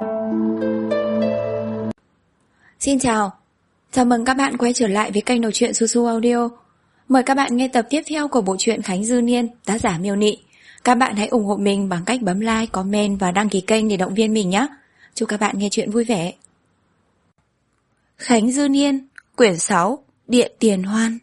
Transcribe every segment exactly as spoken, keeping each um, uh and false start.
Xin chào, chào mừng các bạn quay trở lại với kênh đọc truyện Su Su Audio. Mời các bạn nghe tập tiếp theo của bộ truyện Khánh Dư Niên, tác giả Miêu Nị. Các bạn hãy ủng hộ mình bằng cách bấm like, comment và đăng ký kênh để động viên mình nhé. Chúc các bạn nghe truyện vui vẻ. Khánh Dư Niên, quyển sáu, Điện Tiền Hoan.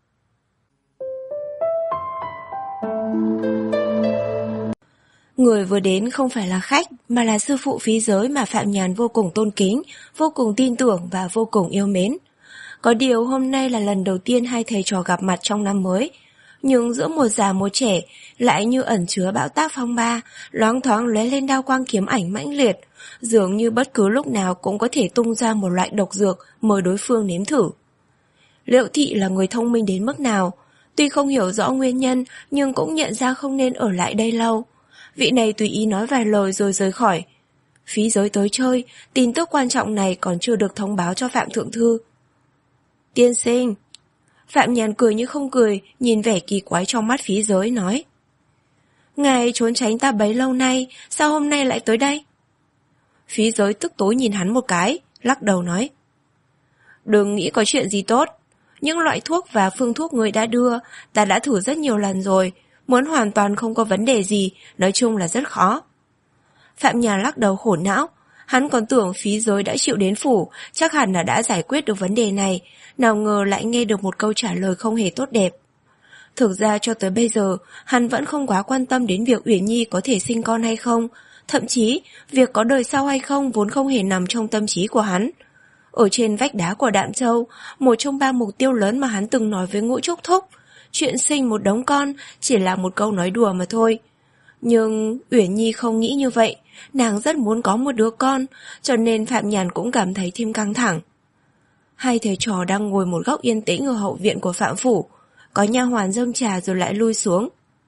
Người vừa đến không phải là khách, mà là sư phụ Phí Giới mà Phạm Nhàn vô cùng tôn kính, vô cùng tin tưởng và vô cùng yêu mến. Có điều hôm nay là lần đầu tiên hai thầy trò gặp mặt trong năm mới, nhưng giữa một già một trẻ lại như ẩn chứa bão táp phong ba, loáng thoáng lóe lên đao quang kiếm ảnh mãnh liệt, dường như bất cứ lúc nào cũng có thể tung ra một loại độc dược mời đối phương nếm thử. Liệu Thị là người thông minh đến mức nào? Tuy không hiểu rõ nguyên nhân, nhưng cũng nhận ra không nên ở lại đây lâu. Vị này tùy ý nói vài lời rồi rời khỏi. Phí Giới tới chơi, tin tức quan trọng này còn chưa được thông báo cho Phạm Thượng Thư. Tiên sinh. Phạm Nhàn cười như không cười, nhìn vẻ kỳ quái trong mắt Phí Giới nói. Ngài trốn tránh ta bấy lâu nay, sao hôm nay lại tới đây? Phí Giới tức tối nhìn hắn một cái, lắc đầu nói. Đừng nghĩ có chuyện gì tốt. Những loại thuốc và phương thuốc người đã đưa, ta đã thử rất nhiều lần rồi. Muốn hoàn toàn không có vấn đề gì, nói chung là rất khó. Phạm Nhàn lắc đầu khổ não. Hắn còn tưởng Phí Giới đã chịu đến phủ, chắc hẳn là đã giải quyết được vấn đề này, nào ngờ lại nghe được một câu trả lời không hề tốt đẹp. Thực ra cho tới bây giờ, hắn vẫn không quá quan tâm đến việc Uyển Nhi có thể sinh con hay không, thậm chí việc có đời sau hay không vốn không hề nằm trong tâm trí của hắn. Ở trên vách đá của Đạm Châu, một trong ba mục tiêu lớn mà hắn từng nói với Ngũ Trúc Thúc, chuyện sinh một đống con chỉ là một câu nói đùa mà thôi. Nhưng Uyển Nhi không nghĩ như vậy, nàng rất muốn có một đứa con, cho nên Phạm Nhàn cũng cảm thấy thêm căng thẳng. Hai thầy trò đang ngồi một góc yên tĩnh ở hậu viện của Phạm Phủ, có nha hoàn dâng trà rồi lại lui xuống.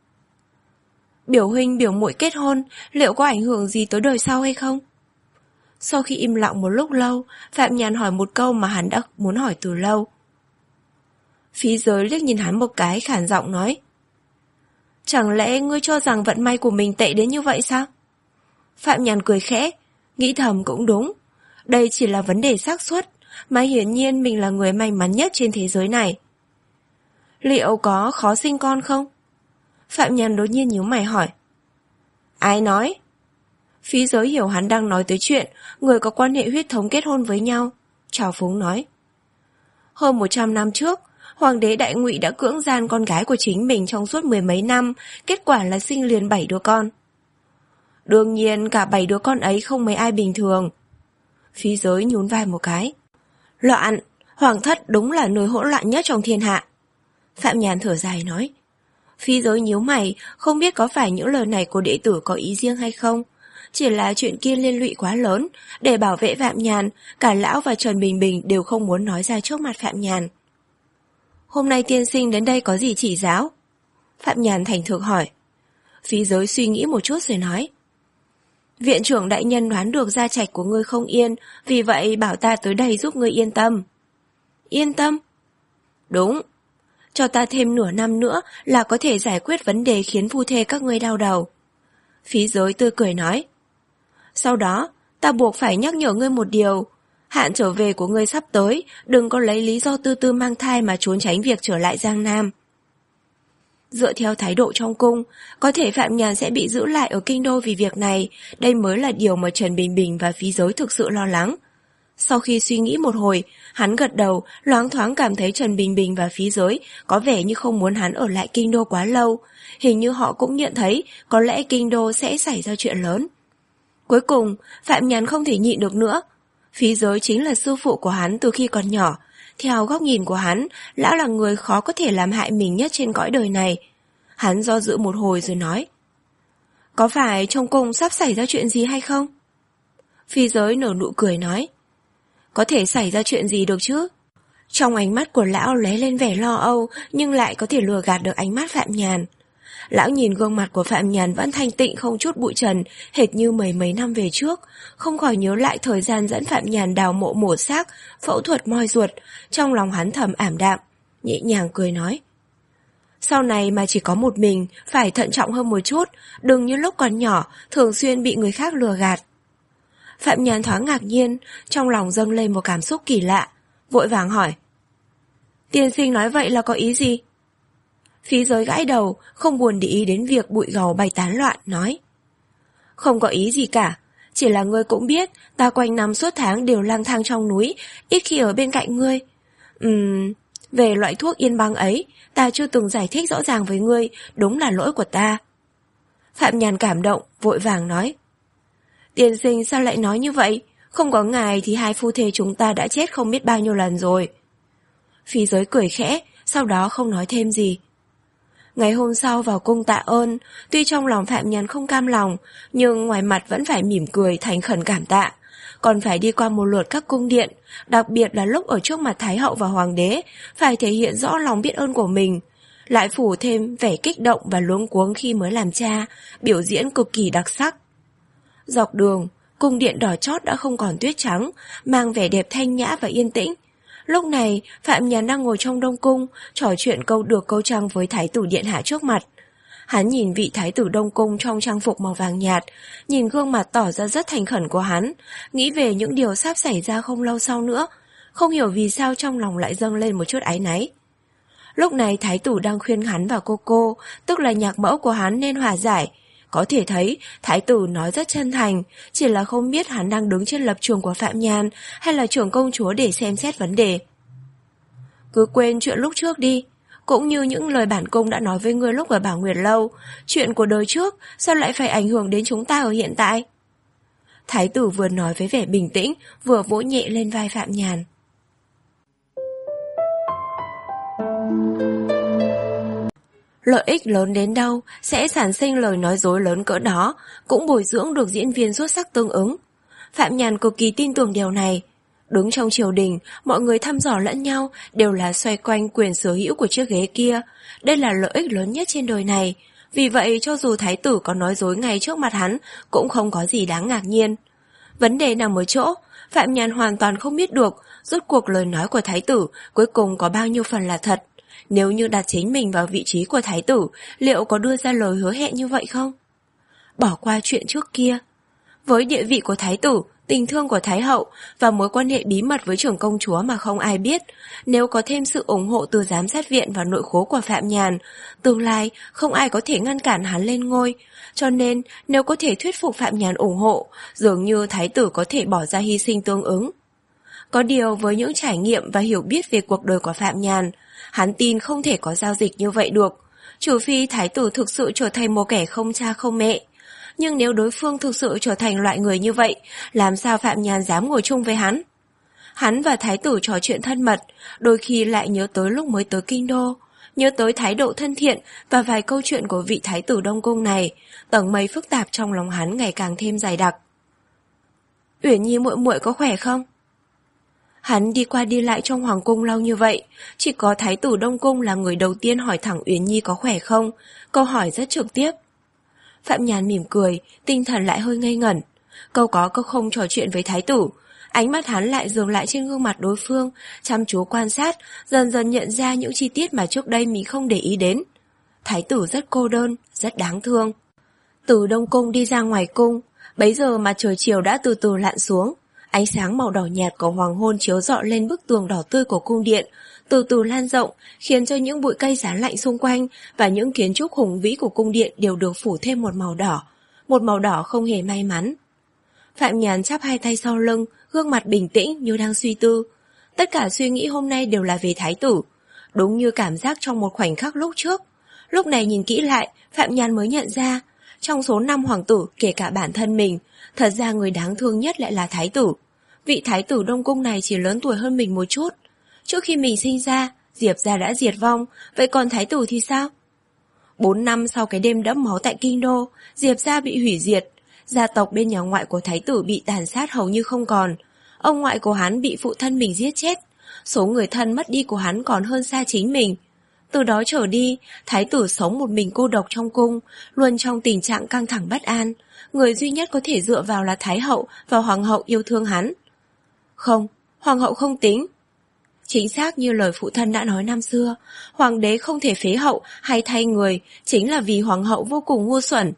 Biểu huynh biểu muội kết hôn, liệu có ảnh hưởng gì tới đời sau hay không? Sau khi im lặng một lúc lâu, Phạm Nhàn hỏi một câu mà hắn đã muốn hỏi từ lâu. Phí Giới liếc nhìn hắn một cái, khản giọng nói. Chẳng lẽ ngươi cho rằng vận may của mình tệ đến như vậy sao? Phạm Nhàn cười khẽ, nghĩ thầm cũng đúng. Đây chỉ là vấn đề xác suất, mà hiển nhiên mình là người may mắn nhất trên thế giới này. Liệu có khó sinh con không? Phạm Nhàn đột nhiên nhíu mày hỏi. Ai nói? Phí Giới hiểu hắn đang nói tới chuyện người có quan hệ huyết thống kết hôn với nhau, trào phúng nói. Hơn một trăm năm trước, Hoàng đế Đại Ngụy đã cưỡng gian con gái của chính mình trong suốt mười mấy năm, kết quả là sinh liền bảy đứa con. Đương nhiên cả bảy đứa con ấy không mấy ai bình thường. Phí Giới nhún vai một cái. Loạn, Hoàng thất đúng là nơi hỗn loạn nhất trong thiên hạ. Phạm Nhàn thở dài nói. Phí Giới nhíu mày, không biết có phải những lời này của đệ tử có ý riêng hay không. Chỉ là chuyện kia liên lụy quá lớn, để bảo vệ Phạm Nhàn, cả lão và Trần Bình Bình đều không muốn nói ra trước mặt Phạm Nhàn. Hôm nay tiên sinh đến đây có gì chỉ giáo? Phạm Nhàn thành thực hỏi. Phí Giới suy nghĩ một chút rồi nói. Viện trưởng đại nhân đoán được gia trạch của ngươi không yên, vì vậy bảo ta tới đây giúp ngươi yên tâm. Yên tâm? Đúng. Cho ta thêm nửa năm nữa là có thể giải quyết vấn đề khiến phu thê các ngươi đau đầu. Phí Giới tươi cười nói. Sau đó, ta buộc phải nhắc nhở ngươi một điều. Hạn trở về của ngươi sắp tới, đừng có lấy lý do tư tư mang thai mà trốn tránh việc trở lại Giang Nam. Dựa theo thái độ trong cung, có thể Phạm Nhàn sẽ bị giữ lại ở kinh đô vì việc này, đây mới là điều mà Trần Bình Bình và Phí Giới thực sự lo lắng. Sau khi suy nghĩ một hồi, hắn gật đầu, loáng thoáng cảm thấy Trần Bình Bình và Phí Giới có vẻ như không muốn hắn ở lại kinh đô quá lâu, hình như họ cũng nhận thấy có lẽ kinh đô sẽ xảy ra chuyện lớn. Cuối cùng, Phạm Nhàn không thể nhịn được nữa. Phí Giới chính là sư phụ của hắn từ khi còn nhỏ. Theo góc nhìn của hắn, lão là người khó có thể làm hại mình nhất trên cõi đời này. Hắn do dự một hồi rồi nói. Có phải trong cung sắp xảy ra chuyện gì hay không? Phí Giới nở nụ cười nói. Có thể xảy ra chuyện gì được chứ? Trong ánh mắt của lão lóe lên vẻ lo âu, nhưng lại có thể lừa gạt được ánh mắt Phạm Nhàn. Lão nhìn gương mặt của Phạm Nhàn vẫn thanh tịnh không chút bụi trần, hệt như mấy mấy năm về trước, không khỏi nhớ lại thời gian dẫn Phạm Nhàn đào mộ mổ xác, phẫu thuật moi ruột, trong lòng hắn thầm ảm đạm, nhẹ nhàng cười nói. Sau này mà chỉ có một mình, phải thận trọng hơn một chút, đừng như lúc còn nhỏ, thường xuyên bị người khác lừa gạt. Phạm Nhàn thoáng ngạc nhiên, trong lòng dâng lên một cảm xúc kỳ lạ, vội vàng hỏi. Tiên sinh nói vậy là có ý gì? Phí Giới gãi đầu, không buồn để ý đến việc bụi gầu bay tán loạn, nói. Không có ý gì cả, chỉ là ngươi cũng biết, ta quanh năm suốt tháng đều lang thang trong núi, ít khi ở bên cạnh ngươi. Ừm, về loại thuốc yên băng ấy, ta chưa từng giải thích rõ ràng với ngươi, đúng là lỗi của ta. Phạm Nhàn cảm động, vội vàng nói. Tiên sinh sao lại nói như vậy? Không có ngài thì hai phu thê chúng ta đã chết không biết bao nhiêu lần rồi. Phí Giới cười khẽ, sau đó không nói thêm gì. Ngày hôm sau vào cung tạ ơn, tuy trong lòng Phạm Nhàn không cam lòng, nhưng ngoài mặt vẫn phải mỉm cười thành khẩn cảm tạ. Còn phải đi qua một lượt các cung điện, đặc biệt là lúc ở trước mặt Thái hậu và Hoàng đế, phải thể hiện rõ lòng biết ơn của mình. Lại phủ thêm vẻ kích động và luống cuống khi mới làm cha, biểu diễn cực kỳ đặc sắc. Dọc đường, cung điện đỏ chót đã không còn tuyết trắng, mang vẻ đẹp thanh nhã và yên tĩnh. Lúc này, Phạm Nhàn đang ngồi trong Đông Cung, trò chuyện câu được câu trăng với Thái tử điện hạ trước mặt. Hắn nhìn vị Thái tử Đông Cung trong trang phục màu vàng nhạt, nhìn gương mặt tỏ ra rất thành khẩn của hắn, nghĩ về những điều sắp xảy ra không lâu sau nữa, không hiểu vì sao trong lòng lại dâng lên một chút áy náy. Lúc này Thái tử đang khuyên hắn và cô cô, tức là nhạc mẫu của hắn nên hòa giải. Có thể thấy, Thái tử nói rất chân thành, chỉ là không biết hắn đang đứng trên lập trường của Phạm Nhàn hay là trưởng công chúa để xem xét vấn đề. Cứ quên chuyện lúc trước đi, cũng như những lời bản cung đã nói với ngươi lúc ở Bảo Nguyệt Lâu, chuyện của đời trước sao lại phải ảnh hưởng đến chúng ta ở hiện tại? Thái tử vừa nói với vẻ bình tĩnh, vừa vỗ nhẹ lên vai Phạm Nhàn. Lợi ích lớn đến đâu sẽ sản sinh lời nói dối lớn cỡ đó, cũng bồi dưỡng được diễn viên xuất sắc tương ứng. Phạm Nhàn cực kỳ tin tưởng điều này. Đứng trong triều đình, mọi người thăm dò lẫn nhau đều là xoay quanh quyền sở hữu của chiếc ghế kia. Đây là lợi ích lớn nhất trên đời này. Vì vậy cho dù thái tử có nói dối ngay trước mặt hắn, cũng không có gì đáng ngạc nhiên. Vấn đề nằm ở chỗ, Phạm Nhàn hoàn toàn không biết được rốt cuộc lời nói của thái tử cuối cùng có bao nhiêu phần là thật. Nếu như đặt chính mình vào vị trí của thái tử, liệu có đưa ra lời hứa hẹn như vậy không? Bỏ qua chuyện trước kia. Với địa vị của thái tử, tình thương của thái hậu và mối quan hệ bí mật với trưởng công chúa mà không ai biết, nếu có thêm sự ủng hộ từ giám sát viện và nội khố của Phạm Nhàn, tương lai không ai có thể ngăn cản hắn lên ngôi. Cho nên, nếu có thể thuyết phục Phạm Nhàn ủng hộ, dường như thái tử có thể bỏ ra hy sinh tương ứng. Có điều với những trải nghiệm và hiểu biết về cuộc đời của Phạm Nhàn, hắn tin không thể có giao dịch như vậy được, trừ phi thái tử thực sự trở thành một kẻ không cha không mẹ. Nhưng nếu đối phương thực sự trở thành loại người như vậy, làm sao Phạm Nhàn dám ngồi chung với hắn? Hắn và thái tử trò chuyện thân mật, đôi khi lại nhớ tới lúc mới tới kinh đô, nhớ tới thái độ thân thiện và vài câu chuyện của vị thái tử Đông Cung này, tầng mây phức tạp trong lòng hắn ngày càng thêm dày đặc. Uyển Nhi muội muội có khỏe không? Hắn đi qua đi lại trong hoàng cung lâu như vậy, chỉ có thái tử Đông Cung là người đầu tiên hỏi thẳng Uyển Nhi có khỏe không, câu hỏi rất trực tiếp. Phạm Nhàn mỉm cười, tinh thần lại hơi ngây ngẩn. Câu có câu không trò chuyện với thái tử, ánh mắt hắn lại dừng lại trên gương mặt đối phương, chăm chú quan sát, dần dần nhận ra những chi tiết mà trước đây mình không để ý đến. Thái tử rất cô đơn, rất đáng thương. Từ Đông Cung đi ra ngoài cung, bấy giờ mà trời chiều đã từ từ lặn xuống. Ánh sáng màu đỏ nhạt của hoàng hôn chiếu rọi lên bức tường đỏ tươi của cung điện, từ từ lan rộng, khiến cho những bụi cây giá lạnh xung quanh và những kiến trúc hùng vĩ của cung điện đều được phủ thêm một màu đỏ, một màu đỏ không hề may mắn. Phạm Nhàn chắp hai tay sau lưng, gương mặt bình tĩnh như đang suy tư. Tất cả suy nghĩ hôm nay đều là về thái tử, đúng như cảm giác trong một khoảnh khắc lúc trước. Lúc này nhìn kỹ lại, Phạm Nhàn mới nhận ra, trong số năm hoàng tử kể cả bản thân mình, thật ra người đáng thương nhất lại là thái tử. Vị thái tử Đông Cung này chỉ lớn tuổi hơn mình một chút. Trước khi mình sinh ra, Diệp gia đã diệt vong, vậy còn thái tử thì sao? Bốn năm sau cái đêm đẫm máu tại kinh đô, Diệp gia bị hủy diệt. Gia tộc bên nhà ngoại của thái tử bị tàn sát hầu như không còn. Ông ngoại của hắn bị phụ thân mình giết chết. Số người thân mất đi của hắn còn hơn xa chính mình. Từ đó trở đi, thái tử sống một mình cô độc trong cung, luôn trong tình trạng căng thẳng bất an. Người duy nhất có thể dựa vào là thái hậu và hoàng hậu yêu thương hắn. Không, hoàng hậu không tính. Chính xác như lời phụ thân đã nói năm xưa, hoàng đế không thể phế hậu hay thay người, chính là vì hoàng hậu vô cùng ngu xuẩn.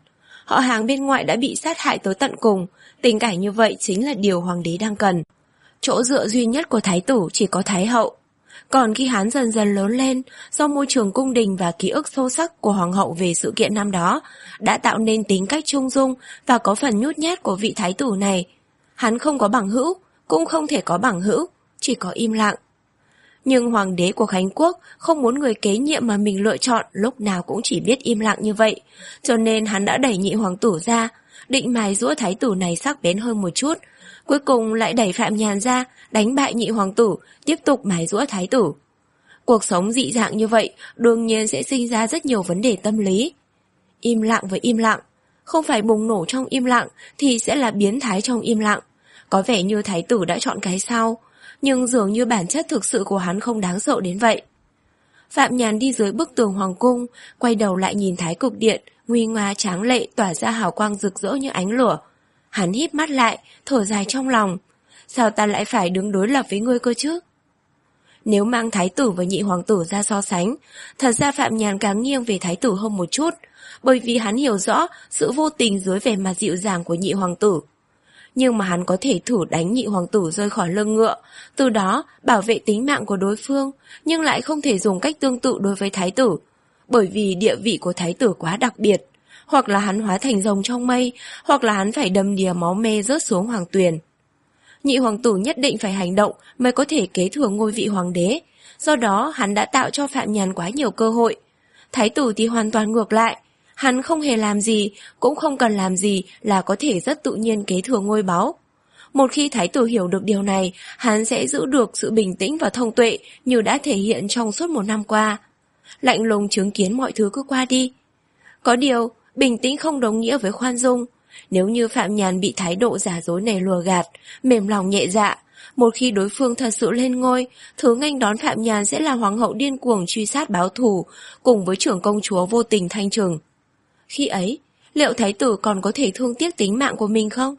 Họ hàng bên ngoại đã bị sát hại tới tận cùng, tình cảnh như vậy chính là điều hoàng đế đang cần. Chỗ dựa duy nhất của thái tử chỉ có thái hậu. Còn khi hắn dần dần lớn lên, do môi trường cung đình và ký ức sâu sắc của hoàng hậu về sự kiện năm đó, đã tạo nên tính cách trung dung và có phần nhút nhát của vị thái tử này. Hắn không có bằng hữu, cũng không thể có bằng hữu, chỉ có im lặng. Nhưng hoàng đế của Khánh Quốc không muốn người kế nhiệm mà mình lựa chọn lúc nào cũng chỉ biết im lặng như vậy, cho nên hắn đã đẩy nhị hoàng tử ra, định mài giũa thái tử này sắc bén hơn một chút. Cuối cùng lại đẩy Phạm Nhàn ra, đánh bại nhị hoàng tử, tiếp tục mài giũa thái tử. Cuộc sống dị dạng như vậy đương nhiên sẽ sinh ra rất nhiều vấn đề tâm lý. Im lặng với im lặng, không phải bùng nổ trong im lặng thì sẽ là biến thái trong im lặng. Có vẻ như thái tử đã chọn cái sau, nhưng dường như bản chất thực sự của hắn không đáng sợ đến vậy. Phạm Nhàn đi dưới bức tường hoàng cung, quay đầu lại nhìn thái cực điện, nguy nga tráng lệ tỏa ra hào quang rực rỡ như ánh lửa. Hắn híp mắt lại, thở dài trong lòng. Sao ta lại phải đứng đối lập với ngươi cơ chứ? Nếu mang thái tử và nhị hoàng tử ra so sánh, thật ra Phạm Nhàn càng nghiêng về thái tử hơn một chút, bởi vì hắn hiểu rõ sự vô tình dưới vẻ mặt dịu dàng của nhị hoàng tử. Nhưng mà hắn có thể thử đánh nhị hoàng tử rơi khỏi lưng ngựa, từ đó bảo vệ tính mạng của đối phương, nhưng lại không thể dùng cách tương tự đối với thái tử, bởi vì địa vị của thái tử quá đặc biệt. Hoặc là hắn hóa thành rồng trong mây, hoặc là hắn phải đầm đìa máu me rớt xuống hoàng tuyền. Nhị hoàng tử nhất định phải hành động mới có thể kế thừa ngôi vị hoàng đế, do đó hắn đã tạo cho Phạm Nhàn quá nhiều cơ hội. Thái tử thì hoàn toàn ngược lại, hắn không hề làm gì, cũng không cần làm gì là có thể rất tự nhiên kế thừa ngôi báu. Một khi thái tử hiểu được điều này, hắn sẽ giữ được sự bình tĩnh và thông tuệ như đã thể hiện trong suốt một năm qua. Lạnh lùng chứng kiến mọi thứ cứ qua đi. Có điều, bình tĩnh không đồng nghĩa với khoan dung. Nếu như Phạm Nhàn bị thái độ giả dối này lừa gạt, mềm lòng nhẹ dạ, một khi đối phương thật sự lên ngôi, thứ nghênh đón Phạm Nhàn sẽ là hoàng hậu điên cuồng truy sát báo thù, cùng với trưởng công chúa vô tình thanh trừng. Khi ấy, liệu thái tử còn có thể thương tiếc tính mạng của mình không?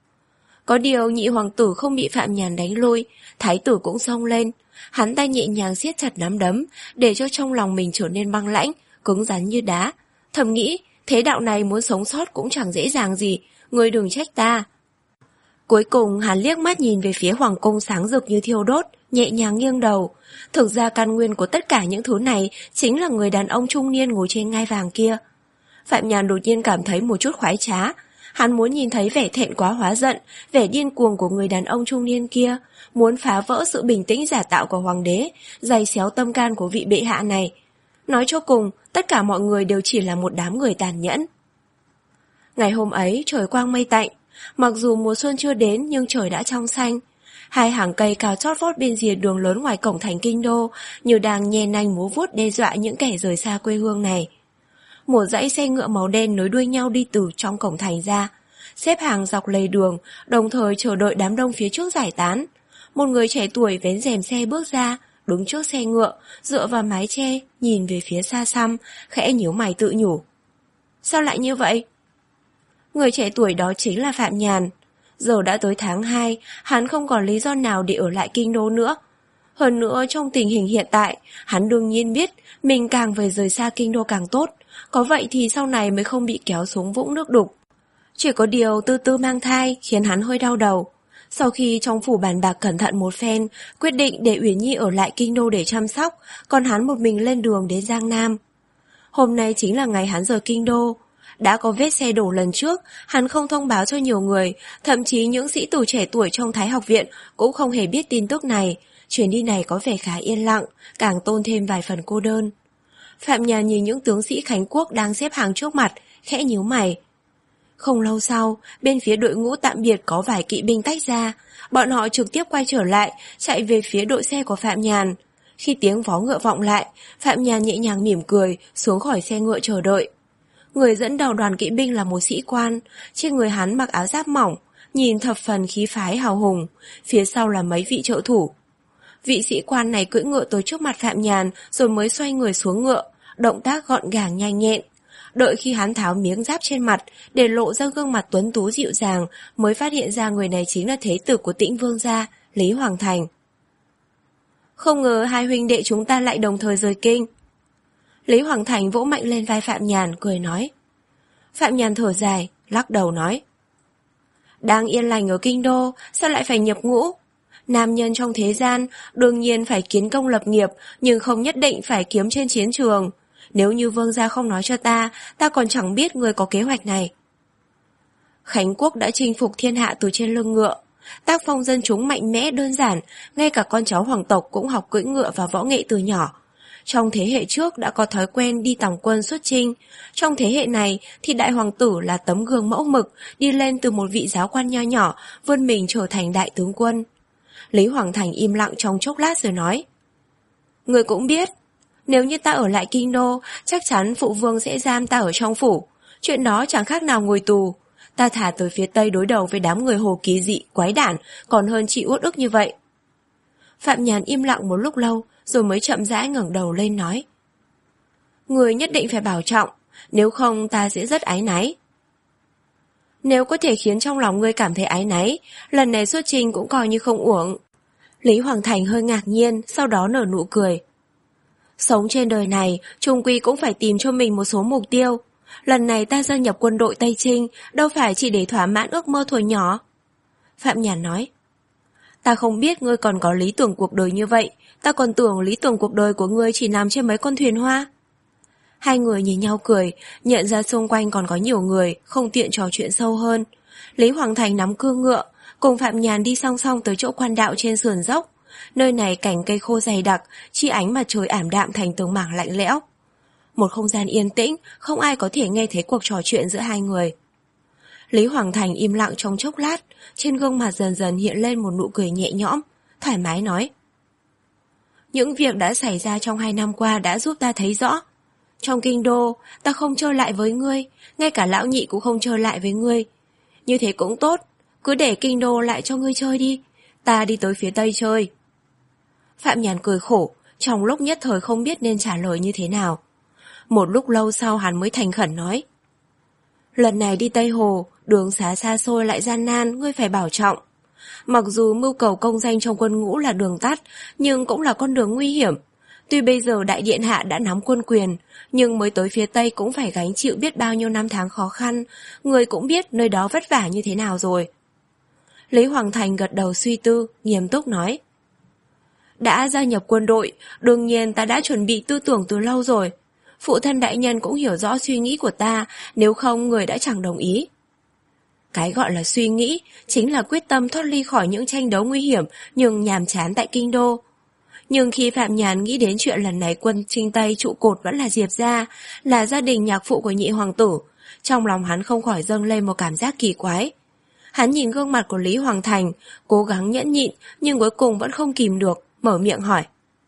Có điều nhị hoàng tử không bị Phạm Nhàn đánh lui, thái tử cũng xông lên. Hắn ta nhẹ nhàng siết chặt nắm đấm, để cho trong lòng mình trở nên băng lãnh, cứng rắn như đá. Thầm nghĩ, thế đạo này muốn sống sót cũng chẳng dễ dàng gì, ngươi đừng trách ta. Cuối cùng hắn liếc mắt nhìn về phía hoàng cung sáng rực như thiêu đốt, nhẹ nhàng nghiêng đầu. Thực ra căn nguyên của tất cả những thứ này chính là người đàn ông trung niên ngồi trên ngai vàng kia. Phạm Nhàn đột nhiên cảm thấy một chút khoái trá. Hắn muốn nhìn thấy vẻ thẹn quá hóa giận, vẻ điên cuồng của người đàn ông trung niên kia, muốn phá vỡ sự bình tĩnh giả tạo của hoàng đế, giày xéo tâm can của vị bệ hạ này. Nói cho cùng, tất cả mọi người đều chỉ là một đám người tàn nhẫn. Ngày hôm ấy trời quang mây tạnh, mặc dù mùa xuân chưa đến nhưng trời đã trong xanh. Hai hàng cây cao chót vót bên rìa đường lớn ngoài cổng thành kinh đô như đang nhe nanh múa vuốt đe dọa những kẻ rời xa quê hương này. Một dãy xe ngựa màu đen nối đuôi nhau đi từ trong cổng thành ra, xếp hàng dọc lề đường, đồng thời chờ đợi đám đông phía trước giải tán. Một người trẻ tuổi vén rèm xe bước ra, đứng trước xe ngựa, dựa vào mái che, nhìn về phía xa xăm, khẽ nhíu mày tự nhủ. Sao lại như vậy? Người trẻ tuổi đó chính là Phạm Nhàn. Giờ đã tới tháng hai, hắn không còn lý do nào để ở lại kinh đô nữa. Hơn nữa trong tình hình hiện tại, hắn đương nhiên biết mình càng về rời xa kinh đô càng tốt, có vậy thì sau này mới không bị kéo xuống vũng nước đục. Chỉ có điều Tư Tư mang thai khiến hắn hơi đau đầu. Sau khi trong phủ bàn bạc cẩn thận một phen, quyết định để Uyển Nhi ở lại kinh đô để chăm sóc, còn hắn một mình lên đường đến Giang Nam. Hôm nay chính là ngày hắn rời kinh đô. Đã có vết xe đổ lần trước, hắn không thông báo cho nhiều người, thậm chí những sĩ tử trẻ tuổi trong Thái học viện cũng không hề biết tin tức này. Chuyến đi này có vẻ khá yên lặng, càng tôn thêm vài phần cô đơn. Phạm Nhàn nhìn những tướng sĩ Khánh Quốc đang xếp hàng trước mặt, khẽ nhíu mày. Không lâu sau, bên phía đội ngũ tạm biệt có vài kỵ binh tách ra, bọn họ trực tiếp quay trở lại, chạy về phía đội xe của Phạm Nhàn. Khi tiếng vó ngựa vọng lại, Phạm Nhàn nhẹ nhàng mỉm cười, xuống khỏi xe ngựa chờ đợi. Người dẫn đầu đoàn kỵ binh là một sĩ quan, trên người hắn mặc áo giáp mỏng, nhìn thập phần khí phái hào hùng, phía sau là mấy vị trợ thủ. Vị sĩ quan này cưỡi ngựa tới trước mặt Phạm Nhàn rồi mới xoay người xuống ngựa, động tác gọn gàng nhanh nhẹn. Đợi khi hắn tháo miếng giáp trên mặt để lộ ra gương mặt tuấn tú dịu dàng mới phát hiện ra người này chính là thế tử của Tĩnh Vương gia, Lý Hoàng Thành. Không ngờ hai huynh đệ chúng ta lại đồng thời rời kinh. Lý Hoàng Thành vỗ mạnh lên vai Phạm Nhàn, cười nói. Phạm Nhàn thở dài, lắc đầu nói. Đang yên lành ở kinh đô, sao lại phải nhập ngũ? Nam nhân trong thế gian đương nhiên phải kiến công lập nghiệp, nhưng không nhất định phải kiếm trên chiến trường. Nếu như vương gia không nói cho ta, ta còn chẳng biết người có kế hoạch này. Khánh Quốc đã chinh phục thiên hạ từ trên lưng ngựa. Tác phong dân chúng mạnh mẽ đơn giản, ngay cả con cháu hoàng tộc cũng học cưỡi ngựa và võ nghệ từ nhỏ. Trong thế hệ trước đã có thói quen đi tòng quân xuất chinh. Trong thế hệ này thì đại hoàng tử là tấm gương mẫu mực, đi lên từ một vị giáo quan nho nhỏ, vươn mình trở thành đại tướng quân. Lý Hoàng Thành im lặng trong chốc lát rồi nói. Người cũng biết, nếu như ta ở lại kinh đô, chắc chắn phụ vương sẽ giam ta ở trong phủ. Chuyện đó chẳng khác nào ngồi tù. Ta thả tới phía tây đối đầu với đám người hồ kỳ dị, quái đản, còn hơn chị uất ức như vậy. Phạm Nhàn im lặng một lúc lâu, rồi mới chậm rãi ngẩng đầu lên nói. Người nhất định phải bảo trọng, nếu không ta sẽ rất áy náy. Nếu có thể khiến trong lòng ngươi cảm thấy áy náy, lần này xuất trình cũng coi như không uổng. Lý Hoàng Thành hơi ngạc nhiên, sau đó nở nụ cười. Sống trên đời này, chung quy cũng phải tìm cho mình một số mục tiêu. Lần này ta gia nhập quân đội Tây Trinh, đâu phải chỉ để thỏa mãn ước mơ thuở nhỏ. Phạm Nhàn nói. Ta không biết ngươi còn có lý tưởng cuộc đời như vậy, ta còn tưởng lý tưởng cuộc đời của ngươi chỉ nằm trên mấy con thuyền hoa. Hai người nhìn nhau cười, nhận ra xung quanh còn có nhiều người, không tiện trò chuyện sâu hơn. Lý Hoàng Thành nắm cương ngựa, cùng Phạm Nhàn đi song song tới chỗ quan đạo trên sườn dốc. Nơi này cảnh cây khô dày đặc, chi ánh mặt trời ảm đạm thành từng mảng lạnh lẽo. Một không gian yên tĩnh, không ai có thể nghe thấy cuộc trò chuyện giữa hai người. Lý Hoàng Thành im lặng trong chốc lát, trên gương mặt dần dần hiện lên một nụ cười nhẹ nhõm, thoải mái nói. Những việc đã xảy ra trong hai năm qua đã giúp ta thấy rõ. Trong kinh đô, ta không chơi lại với ngươi, ngay cả lão nhị cũng không chơi lại với ngươi. Như thế cũng tốt, cứ để kinh đô lại cho ngươi chơi đi, ta đi tới phía tây chơi. Phạm Nhàn cười khổ, trong lúc nhất thời không biết nên trả lời như thế nào. Một lúc lâu sau hắn mới thành khẩn nói. Lần này đi Tây Hồ, đường xá xa xôi lại gian nan, ngươi phải bảo trọng. Mặc dù mưu cầu công danh trong quân ngũ là đường tắt, nhưng cũng là con đường nguy hiểm. Tuy bây giờ đại điện hạ đã nắm quân quyền, nhưng mới tới phía Tây cũng phải gánh chịu biết bao nhiêu năm tháng khó khăn, người cũng biết nơi đó vất vả như thế nào rồi. Lý Hoàng Thành gật đầu suy tư, nghiêm túc nói. Đã gia nhập quân đội, đương nhiên ta đã chuẩn bị tư tưởng từ lâu rồi. Phụ thân đại nhân cũng hiểu rõ suy nghĩ của ta, nếu không người đã chẳng đồng ý. Cái gọi là suy nghĩ chính là quyết tâm thoát ly khỏi những tranh đấu nguy hiểm nhưng nhàm chán tại kinh đô. Nhưng khi Phạm Nhàn nghĩ đến chuyện lần này quân Trinh Tây trụ cột vẫn là Diệp gia, là gia đình nhạc phụ của nhị hoàng tử, trong lòng hắn không khỏi dâng lên một cảm giác kỳ quái. Hắn nhìn gương mặt của Lý Hoàng Thành, cố gắng nhẫn nhịn nhưng cuối cùng vẫn không kìm được, mở miệng hỏi.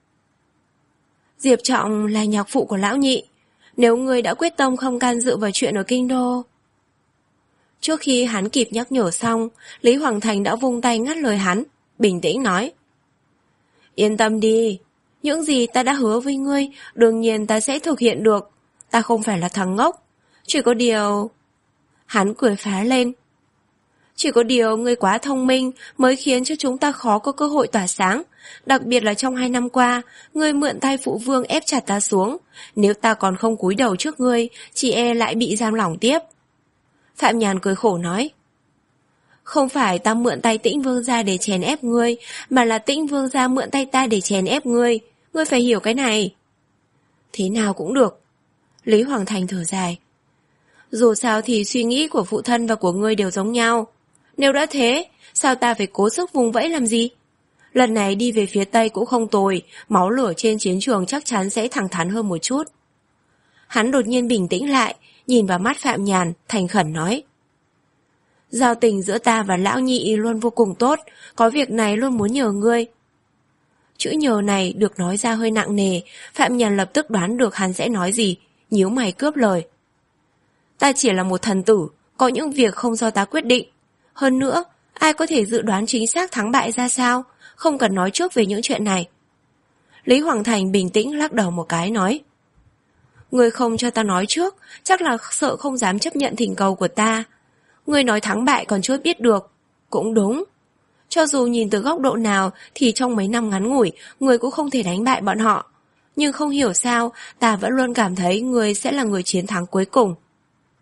Diệp Trọng là nhạc phụ của lão nhị, nếu ngươi đã quyết tâm không can dự vào chuyện ở kinh đô. Trước khi hắn kịp nhắc nhở xong, Lý Hoàng Thành đã vung tay ngắt lời hắn, bình tĩnh nói. Yên tâm đi, những gì ta đã hứa với ngươi, đương nhiên ta sẽ thực hiện được. Ta không phải là thằng ngốc, chỉ có điều... Hắn cười phá lên. Chỉ có điều ngươi quá thông minh mới khiến cho chúng ta khó có cơ hội tỏa sáng. Đặc biệt là trong hai năm qua, ngươi mượn tay phụ vương ép chặt ta xuống. Nếu ta còn không cúi đầu trước ngươi, chị e lại bị giam lỏng tiếp. Phạm Nhàn cười khổ nói. Không phải ta mượn tay Tĩnh Vương gia để chèn ép ngươi, mà là Tĩnh Vương gia mượn tay ta để chèn ép ngươi. Ngươi phải hiểu cái này. Thế nào cũng được. Lý Hoàng Thành thở dài. Dù sao thì suy nghĩ của phụ thân và của ngươi đều giống nhau. Nếu đã thế, sao ta phải cố sức vùng vẫy làm gì? Lần này đi về phía Tây cũng không tồi, máu lửa trên chiến trường chắc chắn sẽ thẳng thắn hơn một chút. Hắn đột nhiên bình tĩnh lại, nhìn vào mắt Phạm Nhàn, thành khẩn nói. Giao tình giữa ta và lão nhị luôn vô cùng tốt, có việc này luôn muốn nhờ ngươi. Chữ nhờ này được nói ra hơi nặng nề, Phạm Nhàn lập tức đoán được hắn sẽ nói gì, nhíu mày cướp lời. Ta chỉ là một thần tử, có những việc không do ta quyết định. Hơn nữa, ai có thể dự đoán chính xác thắng bại ra sao, không cần nói trước về những chuyện này. Lý Hoàng Thành bình tĩnh lắc đầu một cái nói. Ngươi không cho ta nói trước, chắc là sợ không dám chấp nhận thỉnh cầu của ta. Ngươi nói thắng bại còn chưa biết được. Cũng đúng. Cho dù nhìn từ góc độ nào thì trong mấy năm ngắn ngủi, ngươi cũng không thể đánh bại bọn họ. Nhưng không hiểu sao, ta vẫn luôn cảm thấy ngươi sẽ là người chiến thắng cuối cùng.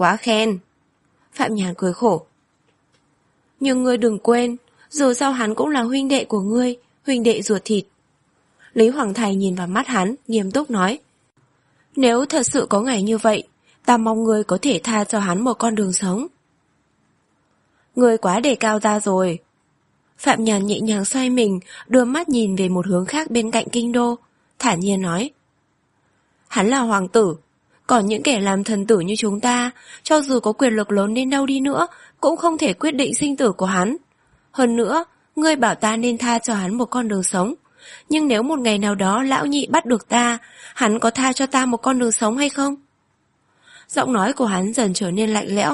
Quá khen. Phạm Nhàn cười khổ. Nhưng ngươi đừng quên, dù sao hắn cũng là huynh đệ của ngươi, huynh đệ ruột thịt. Lý Hoàng Thành nhìn vào mắt hắn, nghiêm túc nói. Nếu thật sự có ngày như vậy, ta mong ngươi có thể tha cho hắn một con đường sống. Ngươi quá đề cao ta rồi. Phạm Nhàn nhẹ nhàng xoay mình, đưa mắt nhìn về một hướng khác bên cạnh kinh đô, thản nhiên nói. Hắn là hoàng tử, còn những kẻ làm thần tử như chúng ta, cho dù có quyền lực lớn đến đâu đi nữa, cũng không thể quyết định sinh tử của hắn. Hơn nữa, ngươi bảo ta nên tha cho hắn một con đường sống. Nhưng nếu một ngày nào đó lão nhị bắt được ta, hắn có tha cho ta một con đường sống hay không? Giọng nói của hắn dần trở nên lạnh lẽo.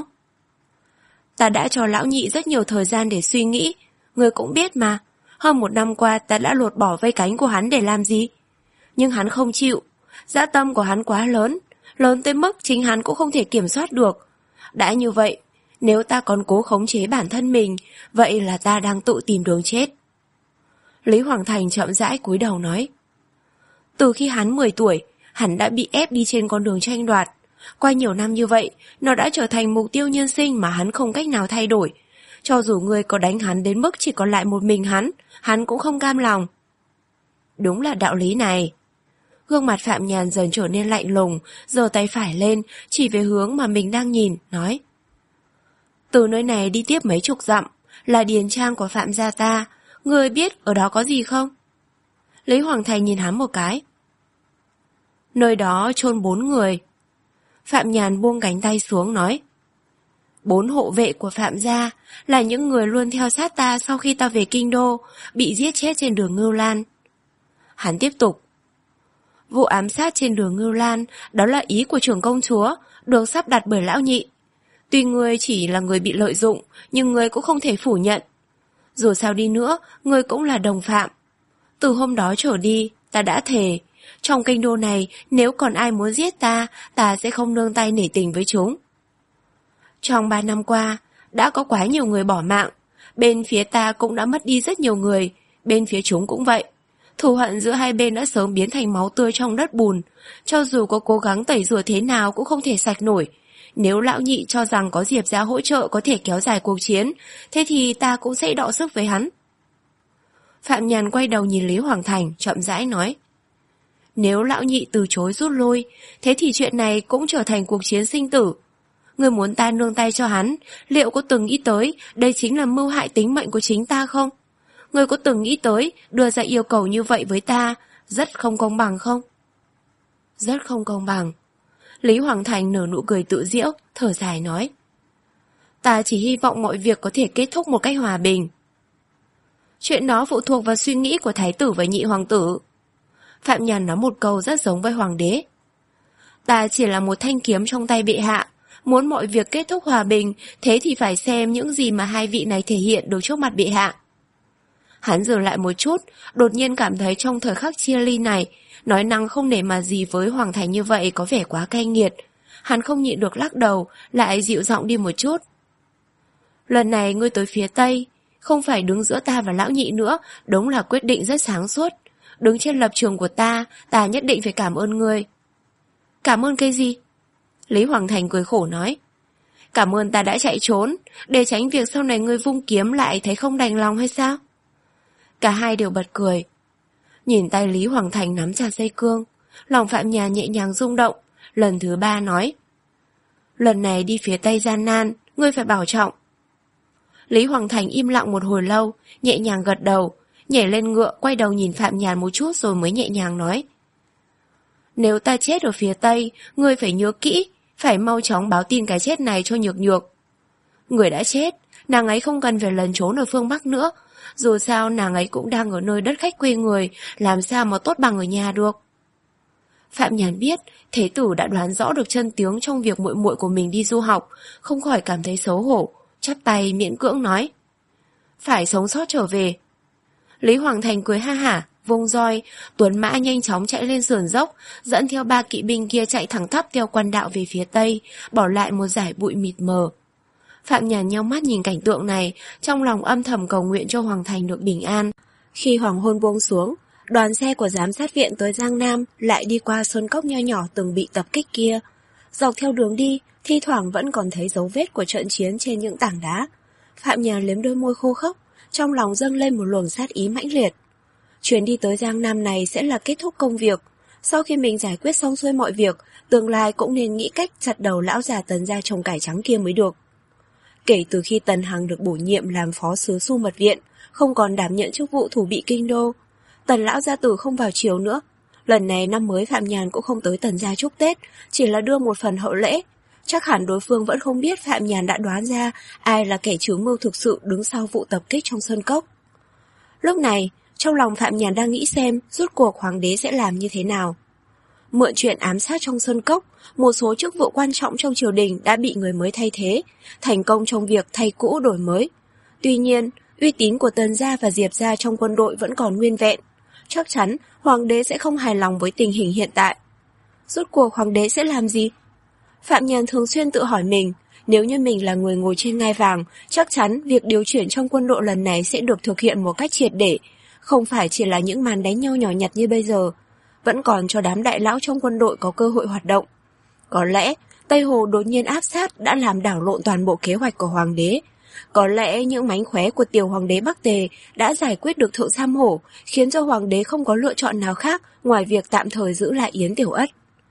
Ta đã cho lão nhị rất nhiều thời gian để suy nghĩ. Ngươi cũng biết mà, hơn một năm qua ta đã lột bỏ vây cánh của hắn để làm gì? Nhưng hắn không chịu. Dã tâm của hắn quá lớn, lớn tới mức chính hắn cũng không thể kiểm soát được. Đã như vậy, nếu ta còn cố khống chế bản thân mình, vậy là ta đang tự tìm đường chết. Lý Hoàng Thành chậm rãi cúi đầu nói. Từ khi hắn mười tuổi, hắn đã bị ép đi trên con đường tranh đoạt. Qua nhiều năm như vậy, nó đã trở thành mục tiêu nhân sinh mà hắn không cách nào thay đổi. Cho dù ngươi có đánh hắn đến mức chỉ còn lại một mình hắn, hắn cũng không cam lòng. Đúng là đạo lý này. Gương mặt Phạm Nhàn dần trở nên lạnh lùng, giơ tay phải lên, chỉ về hướng mà mình đang nhìn, nói. Từ nơi này đi tiếp mấy chục dặm, là điền trang của Phạm gia ta, ngươi biết ở đó có gì không? Lý Hoàng Thành nhìn hắn một cái. Nơi đó chôn bốn người. Phạm Nhàn buông cánh tay xuống nói. Bốn hộ vệ của Phạm gia là những người luôn theo sát ta sau khi ta về kinh đô, bị giết chết trên đường Ngưu Lan. Hắn tiếp tục. Vụ ám sát trên đường Ngưu Lan, đó là ý của trưởng công chúa, được sắp đặt bởi lão nhị. Tuy ngươi chỉ là người bị lợi dụng, nhưng ngươi cũng không thể phủ nhận. Dù sao đi nữa, ngươi cũng là đồng phạm. Từ hôm đó trở đi, ta đã thề, trong kinh đô này, nếu còn ai muốn giết ta, ta sẽ không nương tay nể tình với chúng. Trong ba năm qua, đã có quá nhiều người bỏ mạng. Bên phía ta cũng đã mất đi rất nhiều người, bên phía chúng cũng vậy. Thù hận giữa hai bên đã sớm biến thành máu tươi trong đất bùn. Cho dù có cố gắng tẩy rửa thế nào cũng không thể sạch nổi. Nếu lão nhị cho rằng có Diệp gia hỗ trợ có thể kéo dài cuộc chiến, thế thì ta cũng sẽ đọ sức với hắn. Phạm Nhàn quay đầu nhìn Lý Hoàng Thành, chậm rãi nói. Nếu lão nhị từ chối rút lui, thế thì chuyện này cũng trở thành cuộc chiến sinh tử. Ngươi muốn ta nương tay cho hắn, liệu có từng nghĩ tới đây chính là mưu hại tính mệnh của chính ta không? Ngươi có từng nghĩ tới đưa ra yêu cầu như vậy với ta, rất không công bằng không? Rất không công bằng. Lý Hoàng Thành nở nụ cười tự giễu, thở dài nói. Ta chỉ hy vọng mọi việc có thể kết thúc một cách hòa bình. Chuyện đó phụ thuộc vào suy nghĩ của thái tử và nhị hoàng tử. Phạm Nhàn nói một câu rất giống với hoàng đế. Ta chỉ là một thanh kiếm trong tay bệ hạ, muốn mọi việc kết thúc hòa bình, thế thì phải xem những gì mà hai vị này thể hiện được trước mặt bệ hạ. Hắn dừng lại một chút, đột nhiên cảm thấy trong thời khắc chia ly này, nói năng không nể mà gì với Hoàng Thành như vậy có vẻ quá cay nghiệt. Hắn không nhịn được lắc đầu, lại dịu giọng đi một chút. Lần này ngươi tới phía Tây, không phải đứng giữa ta và lão nhị nữa, đúng là quyết định rất sáng suốt. Đứng trên lập trường của ta, ta nhất định phải cảm ơn ngươi. Cảm ơn cái gì? Lý Hoàng Thành cười khổ nói. Cảm ơn ta đã chạy trốn, để tránh việc sau này ngươi vung kiếm lại thấy không đành lòng hay sao? Cả hai đều bật cười. Nhìn tay Lý Hoàng Thành nắm chặt dây cương, lòng Phạm Nhàn nhẹ nhàng rung động, lần thứ ba nói. Lần này đi phía Tây gian nan, ngươi phải bảo trọng. Lý Hoàng Thành im lặng một hồi lâu, nhẹ nhàng gật đầu, nhảy lên ngựa quay đầu nhìn Phạm Nhàn một chút rồi mới nhẹ nhàng nói. Nếu ta chết ở phía Tây, ngươi phải nhớ kỹ, phải mau chóng báo tin cái chết này cho Nhược Nhược. Người đã chết, nàng ấy không cần phải lẩn trốn ở phương Bắc nữa, dù sao nàng ấy cũng đang ở nơi đất khách quê người, làm sao mà tốt bằng ở nhà được. Phạm Nhàn biết Thế tử đã đoán rõ được chân tướng trong việc muội muội của mình đi du học, không khỏi cảm thấy xấu hổ, chắp tay miễn cưỡng nói. Phải sống sót trở về. Lý Hoàng Thành cười ha hả, vung roi, tuấn mã nhanh chóng chạy lên sườn dốc, dẫn theo ba kỵ binh kia chạy thẳng tắp theo quan đạo về phía Tây, bỏ lại một dải bụi mịt mờ. Phạm Nhàn nheo mắt nhìn cảnh tượng này, trong lòng âm thầm cầu nguyện cho Hoàng Thành được bình an. Khi hoàng hôn buông xuống, đoàn xe của giám sát viện tới Giang Nam lại đi qua sơn cốc nho nhỏ từng bị tập kích kia. Dọc theo đường đi, thi thoảng vẫn còn thấy dấu vết của trận chiến trên những tảng đá. Phạm Nhàn liếm đôi môi khô khốc, trong lòng dâng lên một luồng sát ý mãnh liệt. Chuyến đi tới Giang Nam này sẽ là kết thúc công việc. Sau khi mình giải quyết xong xuôi mọi việc, tương lai cũng nên nghĩ cách chặt đầu lão già Tần gia trồng cải trắng kia mới được. Kể từ khi Tần Hằng được bổ nhiệm làm phó sứ Xu Mật Viện, không còn đảm nhận chức vụ thủ bị kinh đô, Tần lão gia tử không vào triều nữa. Lần này năm mới Phạm Nhàn cũng không tới Tần gia chúc Tết, chỉ là đưa một phần hậu lễ. Chắc hẳn đối phương vẫn không biết Phạm Nhàn đã đoán ra ai là kẻ chủ mưu thực sự đứng sau vụ tập kích trong Sơn Cốc. Lúc này, trong lòng Phạm Nhàn đang nghĩ xem rốt cuộc hoàng đế sẽ làm như thế nào. Mượn chuyện ám sát trong Sơn Cốc, một số chức vụ quan trọng trong triều đình đã bị người mới thay thế, thành công trong việc thay cũ đổi mới. Tuy nhiên, uy tín của Tần gia và Diệp gia trong quân đội vẫn còn nguyên vẹn. Chắc chắn hoàng đế sẽ không hài lòng với tình hình hiện tại. Rốt cuộc hoàng đế sẽ làm gì? Phạm Nhàn thường xuyên tự hỏi mình, nếu như mình là người ngồi trên ngai vàng, chắc chắn việc điều chuyển trong quân đội lần này sẽ được thực hiện một cách triệt để, không phải chỉ là những màn đánh nhau nhỏ nhặt như bây giờ, vẫn còn cho đám đại lão trong quân đội có cơ hội hoạt động. Có lẽ Tây Hồ đột nhiên áp sát đã làm đảo lộn toàn bộ kế hoạch của hoàng đế. Có lẽ những mánh khóe của tiểu hoàng đế Bắc Tề đã giải quyết được Thượng Sam Hổ, khiến cho hoàng đế không có lựa chọn nào khác ngoài việc tạm thời giữ lại Yến Tiểu Ất.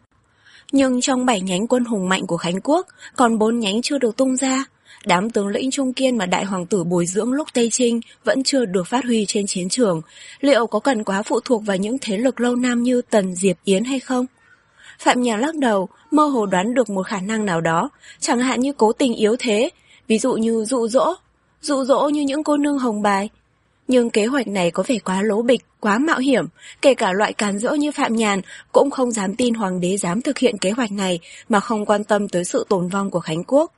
Nhưng trong bảy nhánh quân hùng mạnh của Khánh Quốc, còn bốn nhánh chưa được tung ra. Đám tướng lĩnh trung kiên mà đại hoàng tử bồi dưỡng lúc Tây Trinh vẫn chưa được phát huy trên chiến trường. Liệu có cần quá phụ thuộc vào những thế lực lâu năm như Tần, Diệp, Yến hay không? Phạm Nhàn lắc đầu, mơ hồ đoán được một khả năng nào đó, chẳng hạn như cố tình yếu thế, ví dụ như dụ dỗ, dụ dỗ như những cô nương hồng bài. Nhưng kế hoạch này có vẻ quá lố bịch, quá mạo hiểm, kể cả loại càn rỡ như Phạm Nhàn cũng không dám tin hoàng đế dám thực hiện kế hoạch này mà không quan tâm tới sự tồn vong của Khánh Quốc.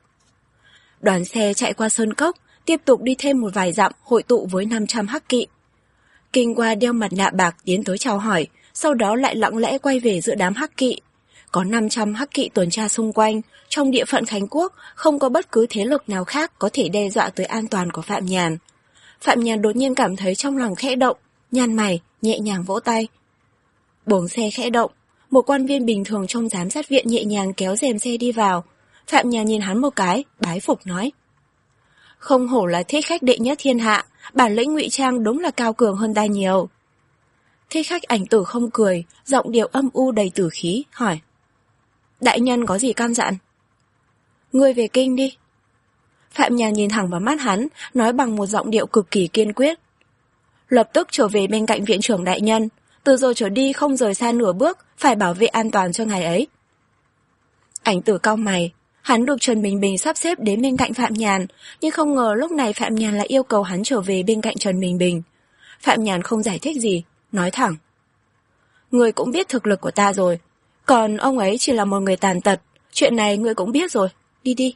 Đoàn xe chạy qua Sơn Cốc, tiếp tục đi thêm một vài dặm hội tụ với năm trăm hắc kỵ. Kinh qua đeo mặt nạ bạc tiến tới chào hỏi, sau đó lại lặng lẽ quay về giữa đám hắc kỵ. Có năm trăm hắc kỵ tuần tra xung quanh, trong địa phận Khánh Quốc không có bất cứ thế lực nào khác có thể đe dọa tới an toàn của Phạm Nhàn. Phạm Nhàn đột nhiên cảm thấy trong lòng khẽ động, nhăn mày, nhẹ nhàng vỗ tay. Buồng xe khẽ động, một quan viên bình thường trong giám sát viện nhẹ nhàng kéo rèm xe đi vào. Phạm Nhàn nhìn hắn một cái, bái phục nói. Không hổ là thích khách đệ nhất thiên hạ, bản lĩnh ngụy trang đúng là cao cường hơn ta nhiều. Thích khách Ảnh Tử không cười, giọng điệu âm u đầy tử khí, hỏi. Đại nhân có gì căn dặn? Ngươi về kinh đi. Phạm Nhàn nhìn thẳng vào mắt hắn, nói bằng một giọng điệu cực kỳ kiên quyết. Lập tức trở về bên cạnh viện trưởng đại nhân, từ giờ trở đi không rời xa nửa bước, phải bảo vệ an toàn cho ngài ấy. Ảnh Tử cau mày, hắn được Trần Bình Bình sắp xếp đến bên cạnh Phạm Nhàn, nhưng không ngờ lúc này Phạm Nhàn lại yêu cầu hắn trở về bên cạnh Trần Bình Bình. Phạm Nhàn không giải thích gì, nói thẳng. Ngươi cũng biết thực lực của ta rồi, còn ông ấy chỉ là một người tàn tật, chuyện này ngươi cũng biết rồi, đi đi.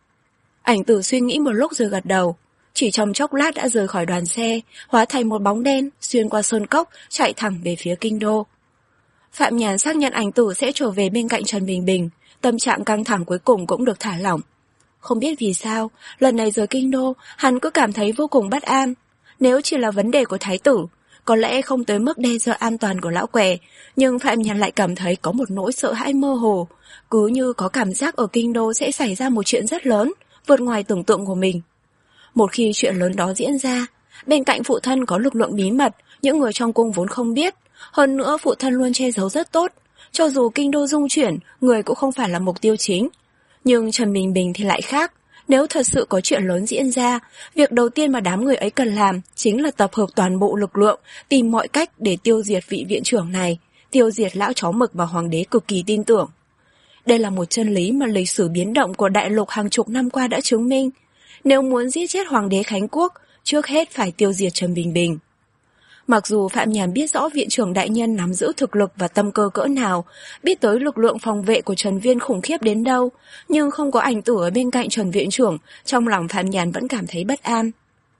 Ảnh Tử suy nghĩ một lúc rồi gật đầu, chỉ trong chốc lát đã rời khỏi đoàn xe, hóa thành một bóng đen, xuyên qua Sơn Cốc, chạy thẳng về phía kinh đô. Phạm Nhàn xác nhận Ảnh Tử sẽ trở về bên cạnh Trần Bình Bình, tâm trạng căng thẳng cuối cùng cũng được thả lỏng. Không biết vì sao, lần này rời kinh đô, hắn cứ cảm thấy vô cùng bất an. Nếu chỉ là vấn đề của thái tử, có lẽ không tới mức đe dọa an toàn của lão què, nhưng Phạm Nhàn lại cảm thấy có một nỗi sợ hãi mơ hồ, cứ như có cảm giác ở kinh đô sẽ xảy ra một chuyện rất lớn, vượt ngoài tưởng tượng của mình. Một khi chuyện lớn đó diễn ra, bên cạnh phụ thân có lực lượng bí mật, những người trong cung vốn không biết, hơn nữa phụ thân luôn che giấu rất tốt, cho dù kinh đô rung chuyển, người cũng không phải là mục tiêu chính. Nhưng Trần Bình Bình thì lại khác, nếu thật sự có chuyện lớn diễn ra, việc đầu tiên mà đám người ấy cần làm chính là tập hợp toàn bộ lực lượng, tìm mọi cách để tiêu diệt vị viện trưởng này, tiêu diệt lão chó mực mà hoàng đế cực kỳ tin tưởng. Đây là một chân lý mà lịch sử biến động của đại lục hàng chục năm qua đã chứng minh. Nếu muốn giết chết hoàng đế Khánh Quốc, trước hết phải tiêu diệt Trần Bình Bình. Mặc dù Phạm Nhàn biết rõ viện trưởng đại nhân nắm giữ thực lực và tâm cơ cỡ nào, biết tới lực lượng phòng vệ của Trần Viên khủng khiếp đến đâu, nhưng không có Ảnh Tử ở bên cạnh Trần viện trưởng, trong lòng Phạm Nhàn vẫn cảm thấy bất an.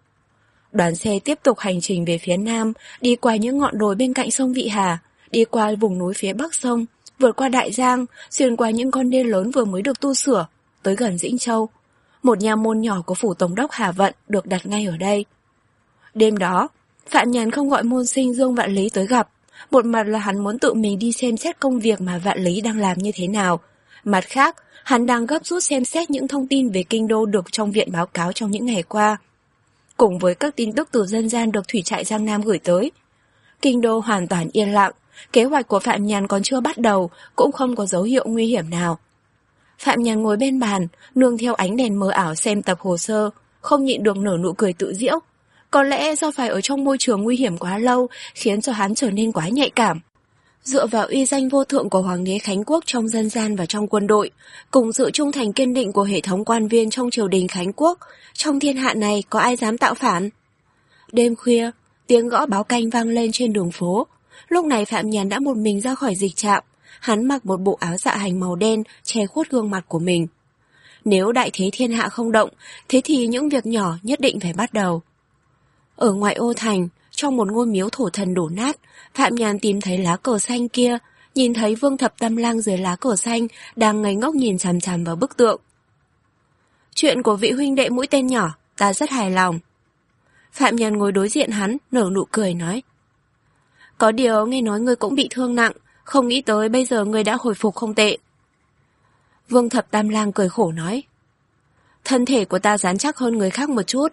Đoàn xe tiếp tục hành trình về phía nam, đi qua những ngọn đồi bên cạnh sông Vị Hà, đi qua vùng núi phía bắc sông, vượt qua Đại Giang, xuyên qua những con đê lớn vừa mới được tu sửa, tới gần Dĩnh Châu. Một nha môn nhỏ của phủ tổng đốc Hà Vận được đặt ngay ở đây. Đêm đó, Phạm Nhàn không gọi môn sinh Dương Vạn Lý tới gặp, một mặt là hắn muốn tự mình đi xem xét công việc mà Vạn Lý đang làm như thế nào, Mặt khác, hắn đang gấp rút xem xét những thông tin về kinh đô được trong viện báo cáo trong những ngày qua, cùng với các tin tức từ dân gian được thủy trại Giang Nam gửi tới. Kinh đô hoàn toàn yên lặng, kế hoạch của Phạm Nhàn còn chưa bắt đầu, cũng không có dấu hiệu nguy hiểm nào. Phạm Nhàn ngồi bên bàn, nương theo ánh đèn mờ ảo xem tập hồ sơ, không nhịn được nở nụ cười tự giễu. Có lẽ do phải ở trong môi trường nguy hiểm quá lâu, khiến cho hắn trở nên quá nhạy cảm. Dựa vào uy danh vô thượng của Hoàng đế Khánh Quốc trong dân gian và trong quân đội, cùng sự trung thành kiên định của hệ thống quan viên trong triều đình Khánh Quốc, trong thiên hạ này có ai dám tạo phản? Đêm khuya, tiếng gõ báo canh vang lên trên đường phố. Lúc này Phạm Nhàn đã một mình ra khỏi dịch trạm. Hắn mặc một bộ áo dạ hành màu đen che khuất gương mặt của mình. Nếu đại thế thiên hạ không động, thế thì những việc nhỏ nhất định phải bắt đầu. Ở ngoại ô thành, trong một ngôi miếu thổ thần đổ nát, Phạm Nhàn tìm thấy lá cờ xanh kia, nhìn thấy Vương Thập Tam Lang dưới lá cờ xanh đang ngây ngốc nhìn chằm chằm vào bức tượng. Chuyện của vị huynh đệ mũi tên nhỏ, ta rất hài lòng. Phạm Nhàn ngồi đối diện hắn, nở nụ cười nói. Có điều nghe nói ngươi cũng bị thương nặng, không nghĩ tới bây giờ ngươi đã hồi phục không tệ. Vương Thập Tam Lang cười khổ nói. Thân thể của ta rắn chắc hơn người khác một chút.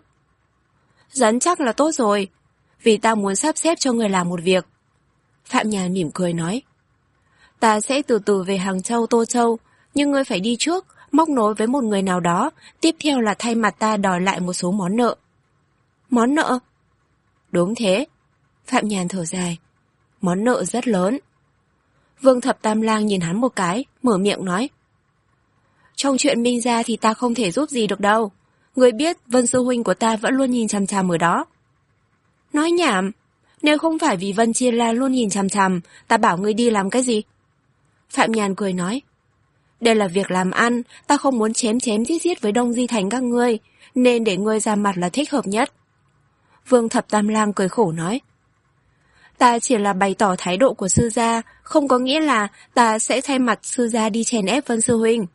Rắn chắc là tốt rồi, vì ta muốn sắp xếp cho người làm một việc. Phạm Nhàn mỉm cười nói. Ta sẽ từ từ về Hàng Châu, Tô Châu, nhưng ngươi phải đi trước, móc nối với một người nào đó, tiếp theo là thay mặt ta đòi lại một số món nợ. Món nợ? Đúng thế. Phạm Nhàn thở dài. Món nợ rất lớn. Vương Thập Tam Lang nhìn hắn một cái, mở miệng nói. Trong chuyện Minh gia thì ta không thể giúp gì được đâu. Ngươi biết Vân sư huynh của ta vẫn luôn nhìn chằm chằm ở đó. Nói nhảm, nếu không phải vì Vân Chia La luôn nhìn chằm chằm, ta bảo ngươi đi làm cái gì? Phạm Nhàn cười nói. Đây là việc làm ăn, ta không muốn chém chém giết giết với Đông Di Thành các ngươi, nên để ngươi ra mặt là thích hợp nhất. Vương Thập Tam Lang cười khổ nói. Ta chỉ là bày tỏ thái độ của sư gia, không có nghĩa là ta sẽ thay mặt sư gia đi chèn ép Vân sư huynh.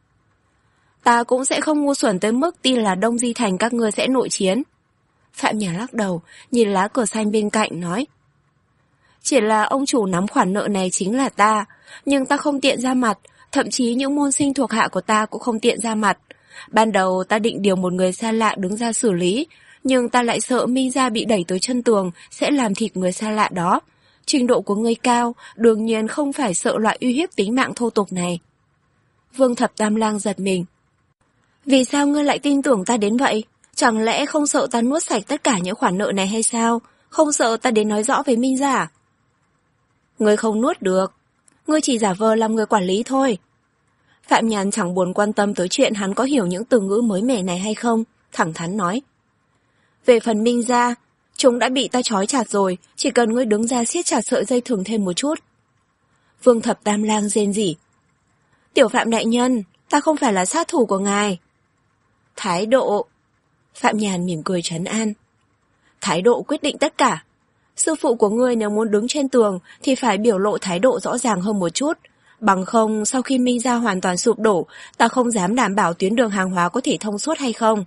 Ta cũng sẽ không ngu xuẩn tới mức tin là Đông Di Thành các ngươi sẽ nội chiến. Phạm Nhàn lắc đầu, nhìn lá cờ xanh bên cạnh nói. Chỉ là ông chủ nắm khoản nợ này chính là ta, nhưng ta không tiện ra mặt, thậm chí những môn sinh thuộc hạ của ta cũng không tiện ra mặt. Ban đầu ta định điều một người xa lạ đứng ra xử lý, nhưng ta lại sợ Minh gia bị đẩy tới chân tường sẽ làm thịt người xa lạ đó. Trình độ của ngươi cao, đương nhiên không phải sợ loại uy hiếp tính mạng thô tục này. Vương Thập Tam Lang giật mình. Vì sao ngươi lại tin tưởng ta đến vậy? Chẳng lẽ không sợ ta nuốt sạch tất cả những khoản nợ này hay sao? Không sợ ta đến nói rõ với Minh gia à? Ngươi không nuốt được. Ngươi chỉ giả vờ làm người quản lý thôi. Phạm Nhàn chẳng buồn quan tâm tới chuyện hắn có hiểu những từ ngữ mới mẻ này hay không, thẳng thắn nói. Về phần Minh gia, chúng đã bị ta trói chặt rồi, chỉ cần ngươi đứng ra siết chặt sợi dây thừng thêm một chút. Vương Thập Tam Lang rên rỉ. Tiểu Phạm đại nhân, ta không phải là sát thủ của ngài. Thái độ. Phạm Nhàn mỉm cười trấn an. Thái độ quyết định tất cả. Sư phụ của ngươi nếu muốn đứng trên tường thì phải biểu lộ thái độ rõ ràng hơn một chút. Bằng không, sau khi Minh gia hoàn toàn sụp đổ, ta không dám đảm bảo tuyến đường hàng hóa có thể thông suốt hay không.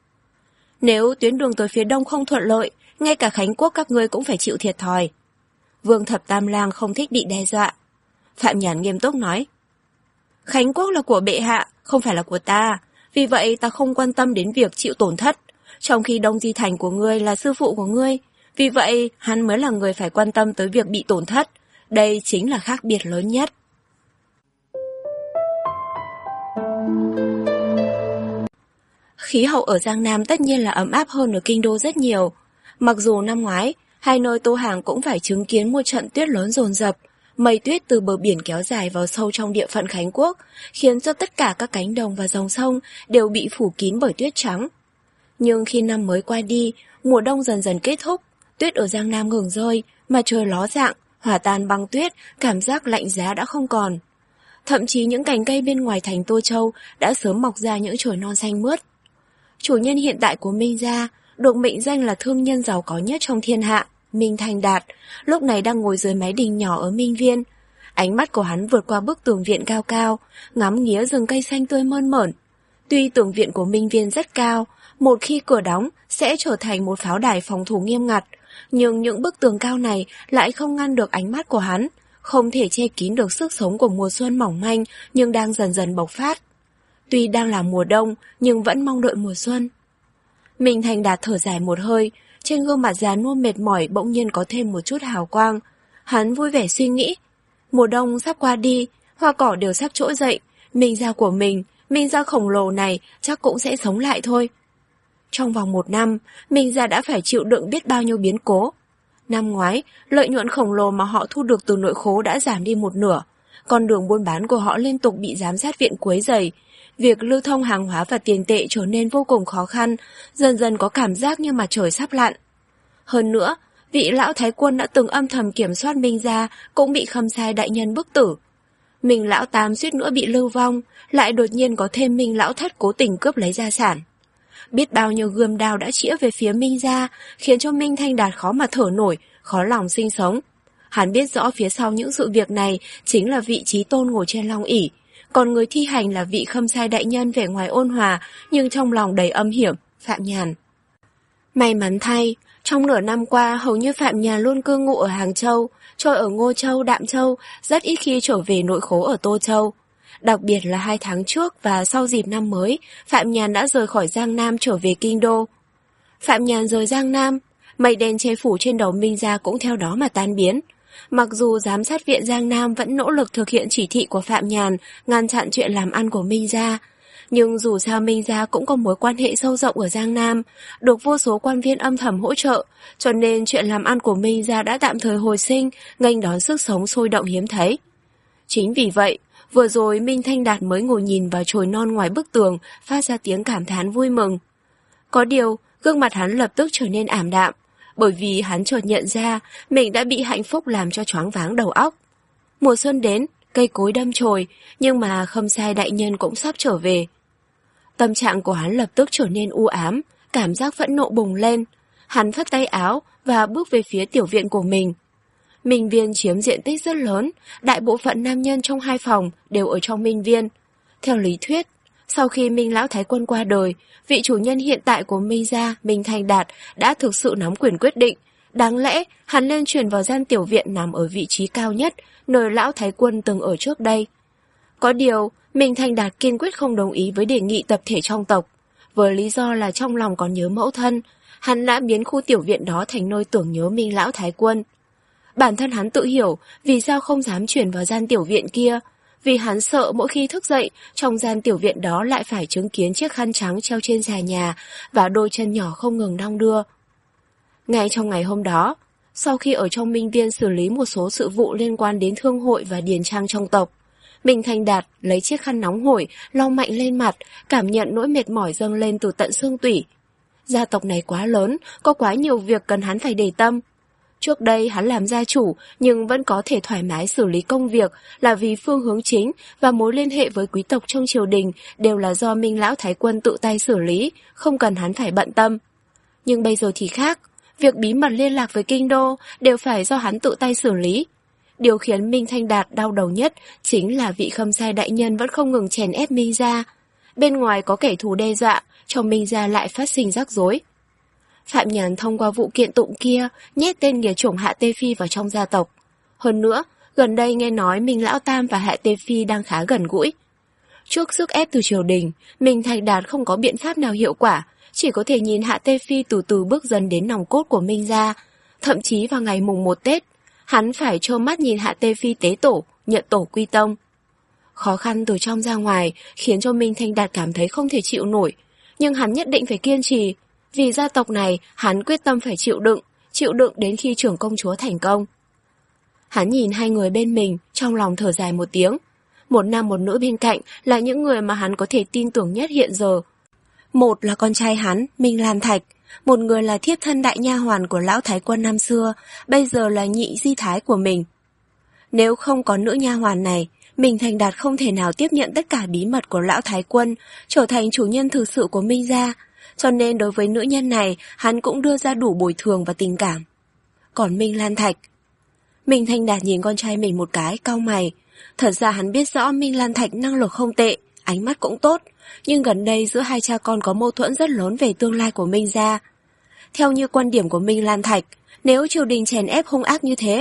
Nếu tuyến đường tới phía đông không thuận lợi, ngay cả Khánh Quốc các ngươi cũng phải chịu thiệt thòi. Vương Thập Tam Lang không thích bị đe dọa. Phạm Nhàn nghiêm túc nói. Khánh Quốc là của bệ hạ, không phải là của ta. Vì vậy ta không quan tâm đến việc chịu tổn thất. Trong khi Đông Di Thành của ngươi là sư phụ của ngươi, vì vậy hắn mới là người phải quan tâm tới việc bị tổn thất. Đây chính là khác biệt lớn nhất. Khí hậu ở Giang Nam tất nhiên là ấm áp hơn ở Kinh Đô rất nhiều. Mặc dù năm ngoái, hai nơi Tô Hàng cũng phải chứng kiến một trận tuyết lớn dồn dập, mây tuyết từ bờ biển kéo dài vào sâu trong địa phận Khánh Quốc, khiến cho tất cả các cánh đồng và dòng sông đều bị phủ kín bởi tuyết trắng. Nhưng khi năm mới qua đi, mùa đông dần dần kết thúc, tuyết ở Giang Nam ngừng rơi, mặt trời ló dạng, hòa tan băng tuyết, cảm giác lạnh giá đã không còn. Thậm chí những cành cây bên ngoài thành Tô Châu đã sớm mọc ra những chồi non xanh mướt. Chủ nhân hiện tại của Minh gia, được mệnh danh là thương nhân giàu có nhất trong thiên hạ, Minh Thành Đạt, lúc này đang ngồi dưới mái đình nhỏ ở Minh Viên. Ánh mắt của hắn vượt qua bức tường viện cao cao, ngắm nghía rừng cây xanh tươi mơn mởn. Tuy tường viện của Minh Viên rất cao, một khi cửa đóng sẽ trở thành một pháo đài phòng thủ nghiêm ngặt, nhưng những bức tường cao này lại không ngăn được ánh mắt của hắn, không thể che kín được sức sống của mùa xuân mỏng manh nhưng đang dần dần bộc phát. Tuy đang là mùa đông nhưng vẫn mong đợi mùa xuân. Minh Thành Đạt thở dài một hơi, trên gương mặt già nua mệt mỏi bỗng nhiên có thêm một chút hào quang. Hắn vui vẻ suy nghĩ, mùa đông sắp qua đi, hoa cỏ đều sắp trỗi dậy, Minh gia của mình, Minh gia khổng lồ này chắc cũng sẽ sống lại thôi. Trong vòng một năm, Minh gia đã phải chịu đựng biết bao nhiêu biến cố. Năm ngoái, lợi nhuận khổng lồ mà họ thu được từ nội khố đã giảm đi một nửa. Con đường buôn bán của họ liên tục bị giám sát viện quấy rầy. Việc lưu thông hàng hóa và tiền tệ trở nên vô cùng khó khăn, dần dần có cảm giác như mặt trời sắp lặn. Hơn nữa, vị lão thái quân đã từng âm thầm kiểm soát Minh gia cũng bị Khâm Sai đại nhân bức tử. Minh lão tam suýt nữa bị lưu vong, lại đột nhiên có thêm Minh lão thất cố tình cướp lấy gia sản. Biết bao nhiêu gươm đao đã chĩa về phía Minh gia, khiến cho Minh Thanh Đạt khó mà thở nổi, khó lòng sinh sống. Hắn biết rõ phía sau những sự việc này chính là vị trí tôn ngồi trên long ỷ, còn người thi hành là vị Khâm Sai đại nhân vẻ ngoài ôn hòa nhưng trong lòng đầy âm hiểm, Phạm Nhàn. May mắn thay, trong nửa năm qua hầu như Phạm Nhàn luôn cư ngụ ở Hàng Châu, trôi ở Ngô Châu, Đạm Châu, rất ít khi trở về nội khố ở Tô Châu. Đặc biệt là hai tháng trước và sau dịp năm mới, Phạm Nhàn đã rời khỏi Giang Nam trở về Kinh Đô. Phạm Nhàn rời Giang Nam, mây đen che phủ trên đầu Minh gia cũng theo đó mà tan biến. Mặc dù giám sát viện Giang Nam vẫn nỗ lực thực hiện chỉ thị của Phạm Nhàn, ngăn chặn chuyện làm ăn của Minh gia, nhưng dù sao Minh gia cũng có mối quan hệ sâu rộng ở Giang Nam, được vô số quan viên âm thầm hỗ trợ, cho nên chuyện làm ăn của Minh gia đã tạm thời hồi sinh, nghênh đón sức sống sôi động hiếm thấy. Chính vì vậy, vừa rồi Minh Thanh Đạt mới ngồi nhìn vào chồi non ngoài bức tường, phát ra tiếng cảm thán vui mừng. Có điều, gương mặt hắn lập tức trở nên ảm đạm, bởi vì hắn chợt nhận ra mình đã bị hạnh phúc làm cho choáng váng đầu óc. Mùa xuân đến, cây cối đâm chồi, nhưng mà Khâm Sai đại nhân cũng sắp trở về. Tâm trạng của hắn lập tức trở nên u ám, cảm giác phẫn nộ bùng lên. Hắn phất tay áo và bước về phía tiểu viện của mình. Minh viên chiếm diện tích rất lớn, đại bộ phận nam nhân trong hai phòng đều ở trong minh viên. Theo lý thuyết, sau khi Minh lão thái quân qua đời, vị chủ nhân hiện tại của Minh gia, Minh Thanh Đạt đã thực sự nắm quyền quyết định. Đáng lẽ hắn nên chuyển vào gian tiểu viện nằm ở vị trí cao nhất, nơi lão thái quân từng ở trước đây. Có điều, Minh Thanh Đạt kiên quyết không đồng ý với đề nghị tập thể trong tộc. Với lý do là trong lòng còn nhớ mẫu thân, hắn đã biến khu tiểu viện đó thành nơi tưởng nhớ Minh lão thái quân. Bản thân hắn tự hiểu vì sao không dám chuyển vào gian tiểu viện kia, vì hắn sợ mỗi khi thức dậy, trong gian tiểu viện đó lại phải chứng kiến chiếc khăn trắng treo trên xà nhà và đôi chân nhỏ không ngừng đong đưa. Ngay trong ngày hôm đó, sau khi ở trong minh viên xử lý một số sự vụ liên quan đến thương hội và điền trang trong tộc, Minh Thanh Đạt lấy chiếc khăn nóng hổi, lau mạnh lên mặt, cảm nhận nỗi mệt mỏi dâng lên từ tận xương tủy. Gia tộc này quá lớn, có quá nhiều việc cần hắn phải để tâm. Trước đây hắn làm gia chủ nhưng vẫn có thể thoải mái xử lý công việc là vì phương hướng chính và mối liên hệ với quý tộc trong triều đình đều là do Minh lão thái quân tự tay xử lý, không cần hắn phải bận tâm. Nhưng bây giờ thì khác, việc bí mật liên lạc với kinh đô đều phải do hắn tự tay xử lý. Điều khiến Minh Thanh Đạt đau đầu nhất chính là vị Khâm Sai đại nhân vẫn không ngừng chèn ép Minh gia. Bên ngoài có kẻ thù đe dọa, trong Minh gia lại phát sinh rắc rối. Phạm Nhàn thông qua vụ kiện tụng kia nhét tên nghìa chủng Hạ Tê Phi vào trong gia tộc. Hơn nữa, gần đây nghe nói Minh Lão Tam và Hạ Tê Phi đang khá gần gũi. Trước sức ép từ triều đình, Minh Thanh Đạt không có biện pháp nào hiệu quả, chỉ có thể nhìn Hạ Tê Phi từ từ bước dần đến nòng cốt của Minh gia. Thậm chí vào ngày mùng một Tết, hắn phải trơ mắt nhìn Hạ Tê Phi tế tổ, nhận tổ quy tông. Khó khăn từ trong ra ngoài khiến cho Minh Thanh Đạt cảm thấy không thể chịu nổi, nhưng hắn nhất định phải kiên trì. Vì gia tộc này, hắn quyết tâm phải chịu đựng, chịu đựng đến khi trưởng công chúa thành công. Hắn nhìn hai người bên mình, trong lòng thở dài một tiếng. Một nam một nữ bên cạnh là những người mà hắn có thể tin tưởng nhất hiện giờ. Một là con trai hắn, Minh Lan Thạch, một người là thiếp thân đại nha hoàn của lão thái quân năm xưa, bây giờ là nhị di thái của mình. Nếu không có nữ nha hoàn này, Minh Thanh Đạt không thể nào tiếp nhận tất cả bí mật của lão thái quân, trở thành chủ nhân thực sự của Minh gia. Cho nên đối với nữ nhân này, hắn cũng đưa ra đủ bồi thường và tình cảm. Còn Minh Lan Thạch... Minh Thanh Đạt nhìn con trai mình một cái, cau mày. Thật ra hắn biết rõ Minh Lan Thạch năng lực không tệ, ánh mắt cũng tốt, nhưng gần đây giữa hai cha con có mâu thuẫn rất lớn về tương lai của Minh gia. Theo như quan điểm của Minh Lan Thạch, nếu triều đình chèn ép hung ác như thế,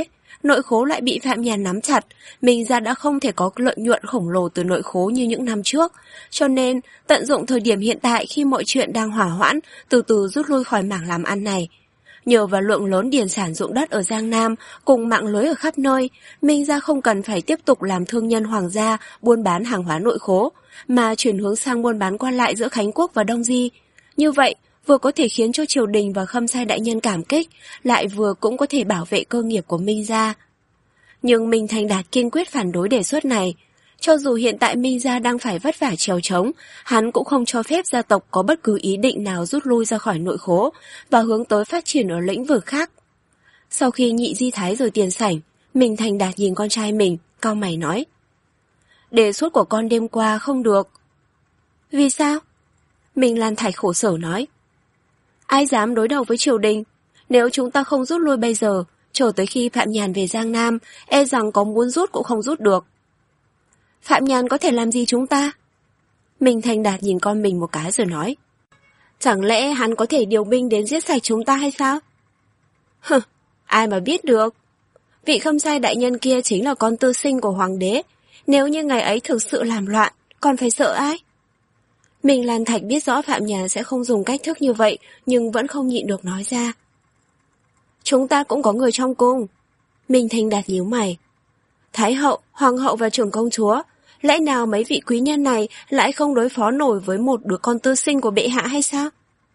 nội khố lại bị Phạm Nhàn nắm chặt, Minh Gia đã không thể có lợi nhuận khổng lồ từ nội khố như những năm trước, cho nên tận dụng thời điểm hiện tại khi mọi chuyện đang hỏa hoãn, từ từ rút lui khỏi mảng làm ăn này. Nhờ vào lượng lớn điền sản ruộng đất ở Giang Nam cùng mạng lưới ở khắp nơi, Minh Gia không cần phải tiếp tục làm thương nhân hoàng gia buôn bán hàng hóa nội khố, mà chuyển hướng sang buôn bán qua lại giữa Khánh Quốc và Đông Di. Như vậy, vừa có thể khiến cho triều đình và Khâm Sai đại nhân cảm kích, lại vừa cũng có thể bảo vệ cơ nghiệp của Minh Gia. Nhưng Minh Thành Đạt kiên quyết phản đối đề xuất này. Cho dù hiện tại Minh Gia đang phải vất vả trèo trống, hắn cũng không cho phép gia tộc có bất cứ ý định nào rút lui ra khỏi nội khố và hướng tới phát triển ở lĩnh vực khác. Sau khi Nhị Di Thái rời tiền sảnh, Minh Thành Đạt nhìn con trai mình, cau mày nói: đề xuất của con đêm qua không được. Vì sao? Minh Lan Thạch khổ sở nói: ai dám đối đầu với triều đình? Nếu chúng ta không rút lui bây giờ, chờ tới khi Phạm Nhàn về Giang Nam, e rằng có muốn rút cũng không rút được. Phạm Nhàn có thể làm gì chúng ta? Minh Thành Đạt nhìn con mình một cái rồi nói: chẳng lẽ hắn có thể điều binh đến giết sạch chúng ta hay sao? Hừ, ai mà biết được. Vị Khâm Sai đại nhân kia chính là con tư sinh của hoàng đế. Nếu như ngày ấy thực sự làm loạn, còn phải sợ ai? Minh Lan Thạch biết rõ Phạm Nhàn sẽ không dùng cách thức như vậy, nhưng vẫn không nhịn được nói ra. Chúng ta cũng có người trong cung. Minh Thành Đạt nhíu mày. Thái hậu, hoàng hậu và trưởng công chúa, lẽ nào mấy vị quý nhân này lại không đối phó nổi với một đứa con tư sinh của bệ hạ hay sao?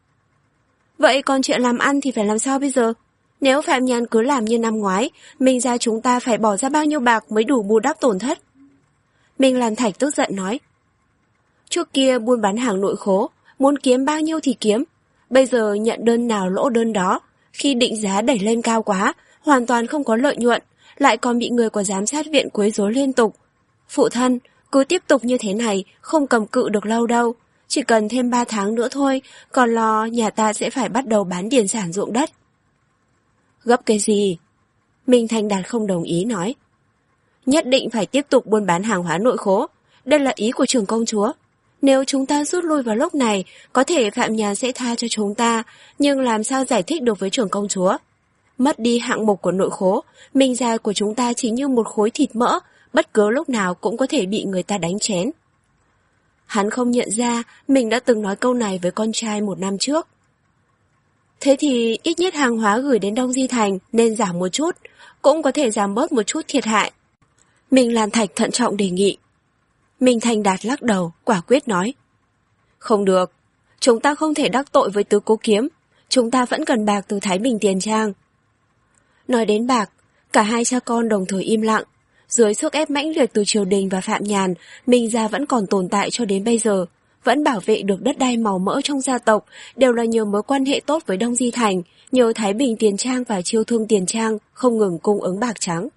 Vậy còn chuyện làm ăn thì phải làm sao bây giờ? Nếu Phạm Nhàn cứ làm như năm ngoái, Minh Gia chúng ta phải bỏ ra bao nhiêu bạc mới đủ bù đắp tổn thất? Minh Lan Thạch tức giận nói: trước kia buôn bán hàng nội khố, muốn kiếm bao nhiêu thì kiếm. Bây giờ nhận đơn nào lỗ đơn đó, khi định giá đẩy lên cao quá, hoàn toàn không có lợi nhuận, lại còn bị người của giám sát viện quấy rối liên tục. Phụ thân, cứ tiếp tục như thế này, không cầm cự được lâu đâu. Chỉ cần thêm ba tháng nữa thôi, còn lo nhà ta sẽ phải bắt đầu bán điền sản ruộng đất. Gấp cái gì? Minh Thành Đạt không đồng ý nói: nhất định phải tiếp tục buôn bán hàng hóa nội khố. Đây là ý của trưởng công chúa. Nếu chúng ta rút lui vào lúc này, có thể Phạm Nhàn sẽ tha cho chúng ta, nhưng làm sao giải thích được với trưởng công chúa? Mất đi hạng mục của nội khố, Minh Gia của chúng ta chỉ như một khối thịt mỡ, bất cứ lúc nào cũng có thể bị người ta đánh chén. Hắn không nhận ra mình đã từng nói câu này với con trai một năm trước. Thế thì ít nhất hàng hóa gửi đến Đông Di Thành nên giảm một chút, cũng có thể giảm bớt một chút thiệt hại. Minh Lan Thạch thận trọng đề nghị. Minh Thành Đạt lắc đầu, quả quyết nói: không được, chúng ta không thể đắc tội với Tứ Cố Kiếm, chúng ta vẫn cần bạc từ Thái Bình Tiền Trang. Nói đến bạc, cả hai cha con đồng thời im lặng. Dưới sức ép mãnh liệt từ triều đình và Phạm Nhàn, Minh Gia vẫn còn tồn tại cho đến bây giờ, vẫn bảo vệ được đất đai màu mỡ trong gia tộc, đều là nhờ mối quan hệ tốt với Đông Di Thành, nhờ Thái Bình Tiền Trang và Chiêu Thương Tiền Trang không ngừng cung ứng bạc trắng.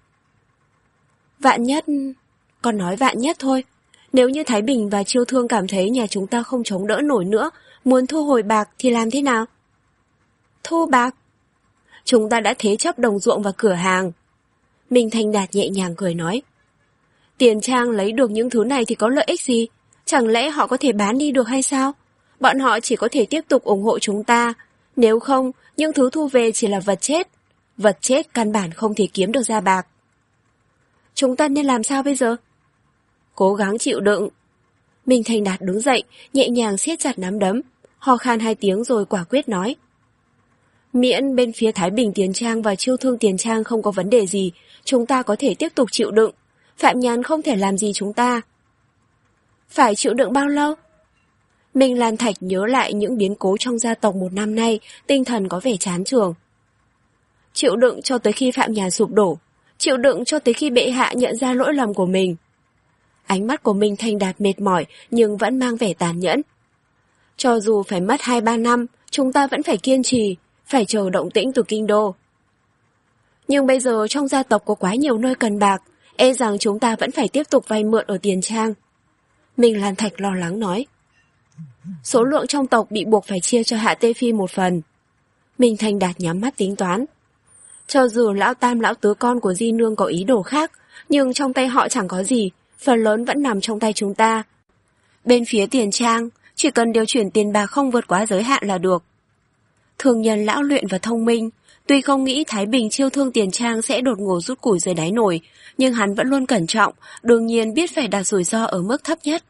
Vạn nhất... Con nói vạn nhất thôi. Nếu như Thái Bình và Chiêu Thương cảm thấy nhà chúng ta không chống đỡ nổi nữa, muốn thu hồi bạc thì làm thế nào? Thu bạc? Chúng ta đã thế chấp đồng ruộng và cửa hàng. Minh Thành Đạt nhẹ nhàng cười nói: Tiền Trang lấy được những thứ này thì có lợi ích gì? Chẳng lẽ họ có thể bán đi được hay sao? Bọn họ chỉ có thể tiếp tục ủng hộ chúng ta. Nếu không, những thứ thu về chỉ là vật chết. Vật chết căn bản không thể kiếm được ra bạc. Chúng ta nên làm sao bây giờ? Cố gắng chịu đựng. Minh Thành Đạt đứng dậy, nhẹ nhàng siết chặt nắm đấm, ho khan hai tiếng rồi quả quyết nói: Miễn bên phía Thái Bình Tiền Trang và Chiêu Thương Tiền Trang không có vấn đề gì, chúng ta có thể tiếp tục chịu đựng. Phạm Nhàn không thể làm gì chúng ta. Phải chịu đựng bao lâu? Minh Lan Thạch nhớ lại những biến cố trong gia tộc một năm nay, tinh thần có vẻ chán chường. Chịu đựng cho tới khi Phạm Nhàn sụp đổ, chịu đựng cho tới khi bệ hạ nhận ra lỗi lầm của mình. Ánh mắt của Minh Thành Đạt mệt mỏi nhưng vẫn mang vẻ tàn nhẫn. Cho dù phải mất hai ba năm, chúng ta vẫn phải kiên trì, phải chờ động tĩnh từ kinh đô. Nhưng bây giờ trong gia tộc có quá nhiều nơi cần bạc, e rằng chúng ta vẫn phải tiếp tục vay mượn ở Tiền Trang. Minh Lan Thạch lo lắng nói. Số lượng trong tộc bị buộc phải chia cho Hạ Tê Phi một phần. Minh Thành Đạt nhắm mắt tính toán. Cho dù lão tam lão tứ con của Di Nương có ý đồ khác, nhưng trong tay họ chẳng có gì, phần lớn vẫn nằm trong tay chúng ta. Bên phía Tiền Trang, chỉ cần điều chuyển tiền bạc không vượt quá giới hạn là được. thương nhân lão luyện và thông minh. Tuy không nghĩ Thái Bình Chiêu Thương Tiền Trang sẽ đột ngột rút củi dưới đáy nồi, nhưng hắn vẫn luôn cẩn trọng, đương nhiên biết phải đặt rủi ro ở mức thấp nhất.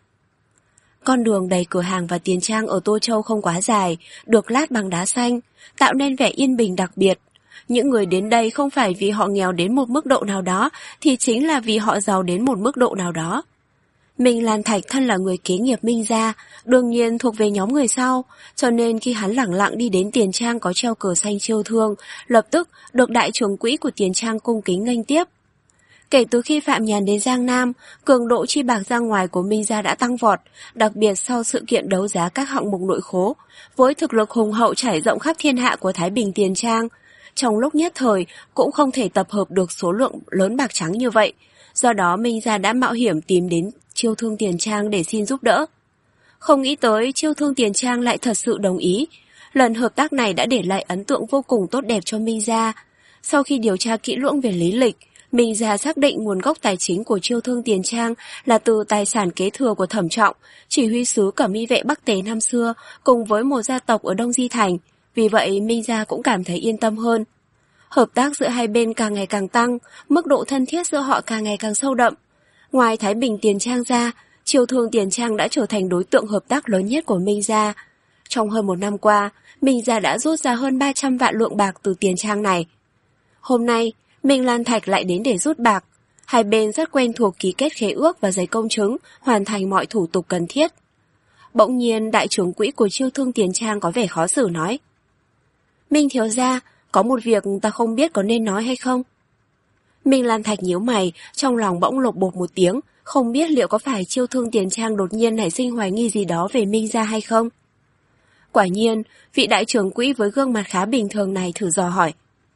Con đường đầy cửa hàng và tiền trang ở Tô Châu không quá dài, được lát bằng đá xanh, tạo nên vẻ yên bình đặc biệt. Những người đến đây không phải vì họ nghèo đến một mức độ nào đó, thì chính là vì họ giàu đến một mức độ nào đó. Minh Lan Thạch thân là người kế nghiệp Minh gia, đương nhiên thuộc về nhóm người sau, cho nên khi hắn lẳng lặng đi đến tiền trang có treo cờ xanh Chiêu Thương, lập tức được đại trưởng quỹ của tiền trang cung kính nghênh tiếp. Kể từ khi Phạm Nhàn đến Giang Nam, cường độ chi bạc ra ngoài của Minh gia đã tăng vọt, đặc biệt sau sự kiện đấu giá các hạng mục nội khố, với thực lực hùng hậu trải rộng khắp thiên hạ của Thái Bình Tiền Trang. Trong lúc nhất thời, cũng không thể tập hợp được số lượng lớn bạc trắng như vậy, do đó Minh gia đã mạo hiểm tìm đến Chiêu Thương Tiền Trang để xin giúp đỡ. Không nghĩ tới Chiêu Thương Tiền Trang lại thật sự đồng ý. Lần hợp tác này đã để lại ấn tượng vô cùng tốt đẹp cho Minh gia. Sau khi điều tra kỹ lưỡng về lý lịch, Minh gia xác định nguồn gốc tài chính của Chiêu Thương Tiền Trang là từ tài sản kế thừa của Thẩm Trọng, chỉ huy sứ Cẩm Y vệ Bắc Tề năm xưa, cùng với một gia tộc ở Đông Di Thành. Vì vậy Minh gia cũng cảm thấy yên tâm hơn. Hợp tác giữa hai bên càng ngày càng tăng, mức độ thân thiết giữa họ càng ngày càng sâu đậm. Ngoài Thái Bình Tiền Trang ra, Chiêu Thương Tiền Trang đã trở thành đối tượng hợp tác lớn nhất của Minh gia. Trong hơn một năm qua, Minh gia đã rút ra hơn ba trăm vạn lượng bạc từ tiền trang này. Hôm nay, Minh Lan Thạch lại đến để rút bạc. Hai bên rất quen thuộc ký kết khế ước và giấy công chứng, hoàn thành mọi thủ tục cần thiết. Bỗng nhiên, đại trưởng quỹ của Chiêu Thương Tiền Trang có vẻ khó xử nói: Minh thiếu gia, có một việc ta không biết có nên nói hay không. Minh Lan Thạch nhíu mày, trong lòng bỗng lột bột một tiếng, không biết liệu có phải Chiêu Thương Tiền Trang đột nhiên nảy sinh hoài nghi gì đó về Minh gia hay không. Quả nhiên, vị đại trưởng quỹ với gương mặt khá bình thường này thử dò hỏi: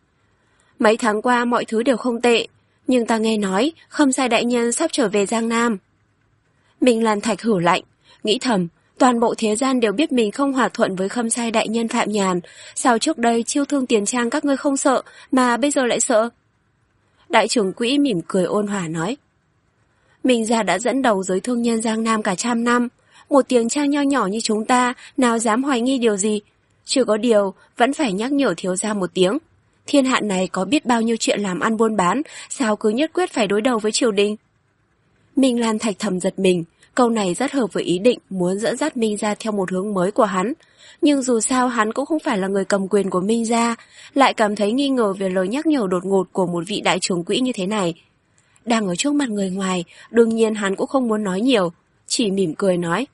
Mấy tháng qua mọi thứ đều không tệ, nhưng ta nghe nói Khâm Sai đại nhân sắp trở về Giang Nam. Minh Lan Thạch hử lạnh, nghĩ thầm, toàn bộ thế gian đều biết mình không hòa thuận với Khâm Sai đại nhân Phạm Nhàn, sao trước đây Chiêu Thương Tiền Trang các ngươi không sợ, mà bây giờ lại sợ? Đại trưởng quỹ mỉm cười ôn hòa nói: Minh gia đã dẫn đầu giới thương nhân Giang Nam cả trăm năm, một tiền trang nho nhỏ như chúng ta nào dám hoài nghi điều gì. Chưa có điều, vẫn phải nhắc nhở thiếu gia một tiếng. Thiên hạ này có biết bao nhiêu chuyện làm ăn buôn bán, sao cứ nhất quyết phải đối đầu với triều đình? Minh Lan Thạch thầm giật mình, câu này rất hợp với ý định muốn dẫn dắt Minh gia theo một hướng mới của hắn. Nhưng dù sao hắn cũng không phải là người cầm quyền của Minh gia, lại cảm thấy nghi ngờ về lời nhắc nhở đột ngột của một vị đại trưởng quỹ như thế này. Đang ở trước mặt người ngoài, đương nhiên hắn cũng không muốn nói nhiều, chỉ mỉm cười nói: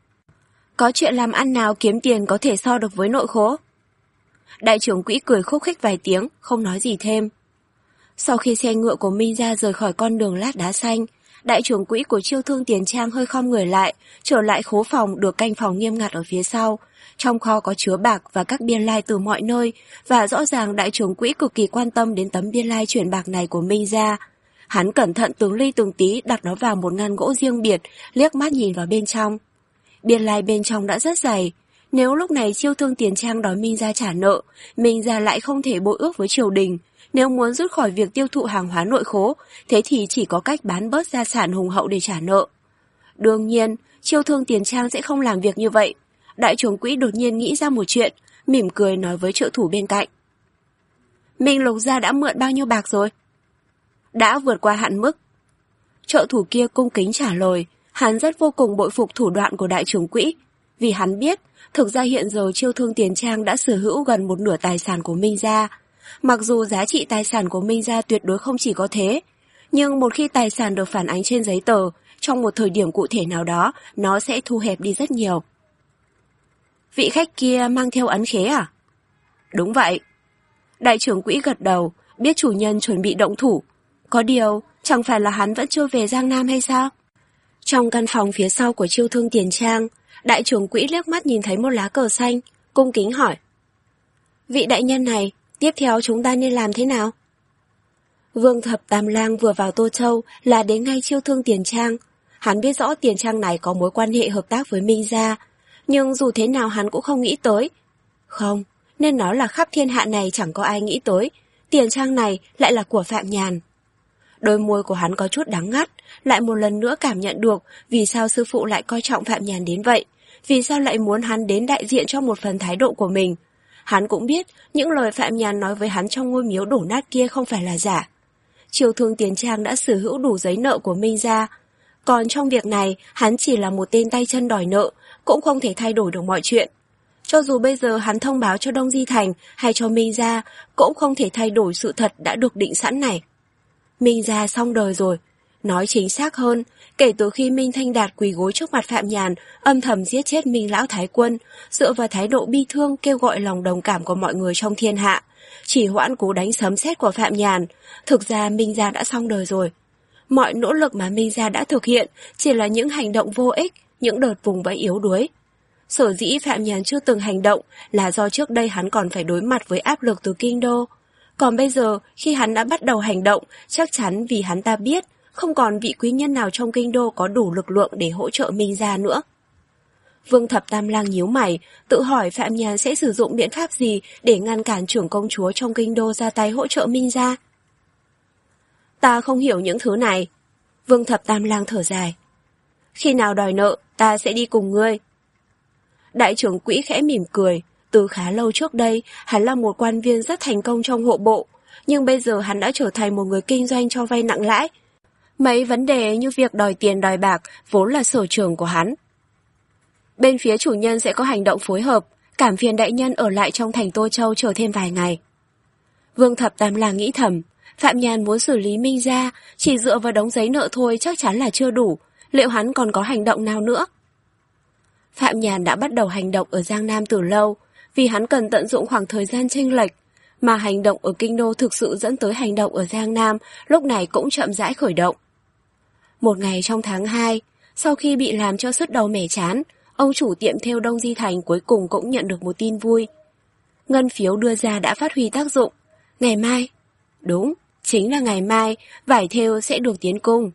Có chuyện làm ăn nào kiếm tiền có thể so được với nội khố? Đại trưởng quỹ cười khúc khích vài tiếng, không nói gì thêm. Sau khi xe ngựa của Minh gia rời khỏi con đường lát đá xanh, đại trưởng quỹ của Chiêu Thương Tiền Trang hơi khom người lại, trở lại khố phòng được canh phòng nghiêm ngặt ở phía sau. Trong kho có chứa bạc và các biên lai từ mọi nơi, và rõ ràng đại trưởng quỹ cực kỳ quan tâm đến tấm biên lai chuyển bạc này của Minh gia. Hắn cẩn thận từng ly từng tí đặt nó vào một ngăn gỗ riêng biệt, liếc mắt nhìn vào bên trong. Biên lai bên trong đã rất dày. Nếu lúc này Chiêu Thương Tiền Trang đòi Minh gia trả nợ, Minh gia lại không thể bội ước với triều đình. Nếu muốn rút khỏi việc tiêu thụ hàng hóa nội khố, thế thì chỉ có cách bán bớt gia sản hùng hậu để trả nợ. Đương nhiên, Chiêu Thương Tiền Trang sẽ không làm việc như vậy. Đại trưởng quỹ đột nhiên nghĩ ra một chuyện, mỉm cười nói với trợ thủ bên cạnh: Minh Lục gia đã mượn bao nhiêu bạc rồi? Đã vượt qua hạn mức. Trợ thủ kia cung kính trả lời, hắn rất vô cùng bội phục thủ đoạn của đại trưởng quỹ, vì hắn biết, thực ra hiện giờ Chiêu Thương Tiền Trang đã sở hữu gần một nửa tài sản của Minh gia. Mặc dù giá trị tài sản của Minh gia tuyệt đối không chỉ có thế, nhưng một khi tài sản được phản ánh trên giấy tờ, trong một thời điểm cụ thể nào đó, nó sẽ thu hẹp đi rất nhiều. Vị khách kia mang theo ấn khế à? Đúng vậy. Đại trưởng quỹ gật đầu, biết chủ nhân chuẩn bị động thủ. Có điều, chẳng phải là hắn vẫn chưa về Giang Nam hay sao? Trong căn phòng phía sau của Chiêu Thương Tiền Trang, đại trưởng quỹ liếc mắt nhìn thấy một lá cờ xanh, cung kính hỏi: Vị đại nhân này, tiếp theo chúng ta nên làm thế nào? Vương Thập Tam Lang vừa vào Tô Châu là đến ngay Chiêu Thương Tiền Trang. Hắn biết rõ tiền trang này có mối quan hệ hợp tác với Minh gia, nhưng dù thế nào hắn cũng không nghĩ tới. Không, nên nói là khắp thiên hạ này chẳng có ai nghĩ tới, tiền trang này lại là của Phạm Nhàn. Đôi môi của hắn có chút đắng ngắt, lại một lần nữa cảm nhận được vì sao sư phụ lại coi trọng Phạm Nhàn đến vậy, vì sao lại muốn hắn đến đại diện cho một phần thái độ của mình. Hắn cũng biết những lời Phạm Nhàn nói với hắn trong ngôi miếu đổ nát kia không phải là giả. Triều Thương Tiền Trang đã sở hữu đủ giấy nợ của Minh gia. Còn trong việc này, hắn chỉ là một tên tay chân đòi nợ, cũng không thể thay đổi được mọi chuyện. Cho dù bây giờ hắn thông báo cho Đông Di Thành hay cho Minh gia, cũng không thể thay đổi sự thật đã được định sẵn này. Minh gia xong đời rồi. Nói chính xác hơn, kể từ khi Minh Thanh Đạt quỳ gối trước mặt Phạm Nhàn, âm thầm giết chết Minh Lão Thái Quân, dựa vào thái độ bi thương kêu gọi lòng đồng cảm của mọi người trong thiên hạ, chỉ hoãn cú đánh sấm sét của Phạm Nhàn, thực ra Minh gia đã xong đời rồi. Mọi nỗ lực mà Minh gia đã thực hiện chỉ là những hành động vô ích, những đợt vùng vẫy yếu đuối. Sở dĩ Phạm Nhàn chưa từng hành động là do trước đây hắn còn phải đối mặt với áp lực từ kinh đô. Còn bây giờ, khi hắn đã bắt đầu hành động, chắc chắn vì hắn ta biết không còn vị quý nhân nào trong kinh đô có đủ lực lượng để hỗ trợ Minh gia nữa. Vương Thập Tam Lang nhíu mày, tự hỏi Phạm Nhàn sẽ sử dụng biện pháp gì để ngăn cản trưởng công chúa trong kinh đô ra tay hỗ trợ Minh gia. Ta không hiểu những thứ này. Vương Thập Tam Lang thở dài. Khi nào đòi nợ, ta sẽ đi cùng ngươi. Đại trưởng quỹ khẽ mỉm cười. Từ khá lâu trước đây, hắn là một quan viên rất thành công trong hộ bộ, nhưng bây giờ hắn đã trở thành một người kinh doanh cho vay nặng lãi. Mấy vấn đề như việc đòi tiền đòi bạc vốn là sở trường của hắn. Bên phía chủ nhân sẽ có hành động phối hợp, cảm phiền đại nhân ở lại trong thành Tô Châu chờ thêm vài ngày. Vương Thập Tam Lang nghĩ thầm, Phạm Nhàn muốn xử lý Minh gia, chỉ dựa vào đống giấy nợ thôi chắc chắn là chưa đủ, liệu hắn còn có hành động nào nữa? Phạm Nhàn đã bắt đầu hành động ở Giang Nam từ lâu, vì hắn cần tận dụng khoảng thời gian chênh lệch, mà hành động ở Kinh Đô thực sự dẫn tới hành động ở Giang Nam lúc này cũng chậm rãi khởi động. Một ngày trong tháng hai, sau khi bị làm cho sứt đầu mẻ chán, ông chủ tiệm thêu Đông Di Thành cuối cùng cũng nhận được một tin vui. Ngân phiếu đưa ra đã phát huy tác dụng. Ngày mai, đúng, chính là ngày mai, vải thêu sẽ được tiến cung.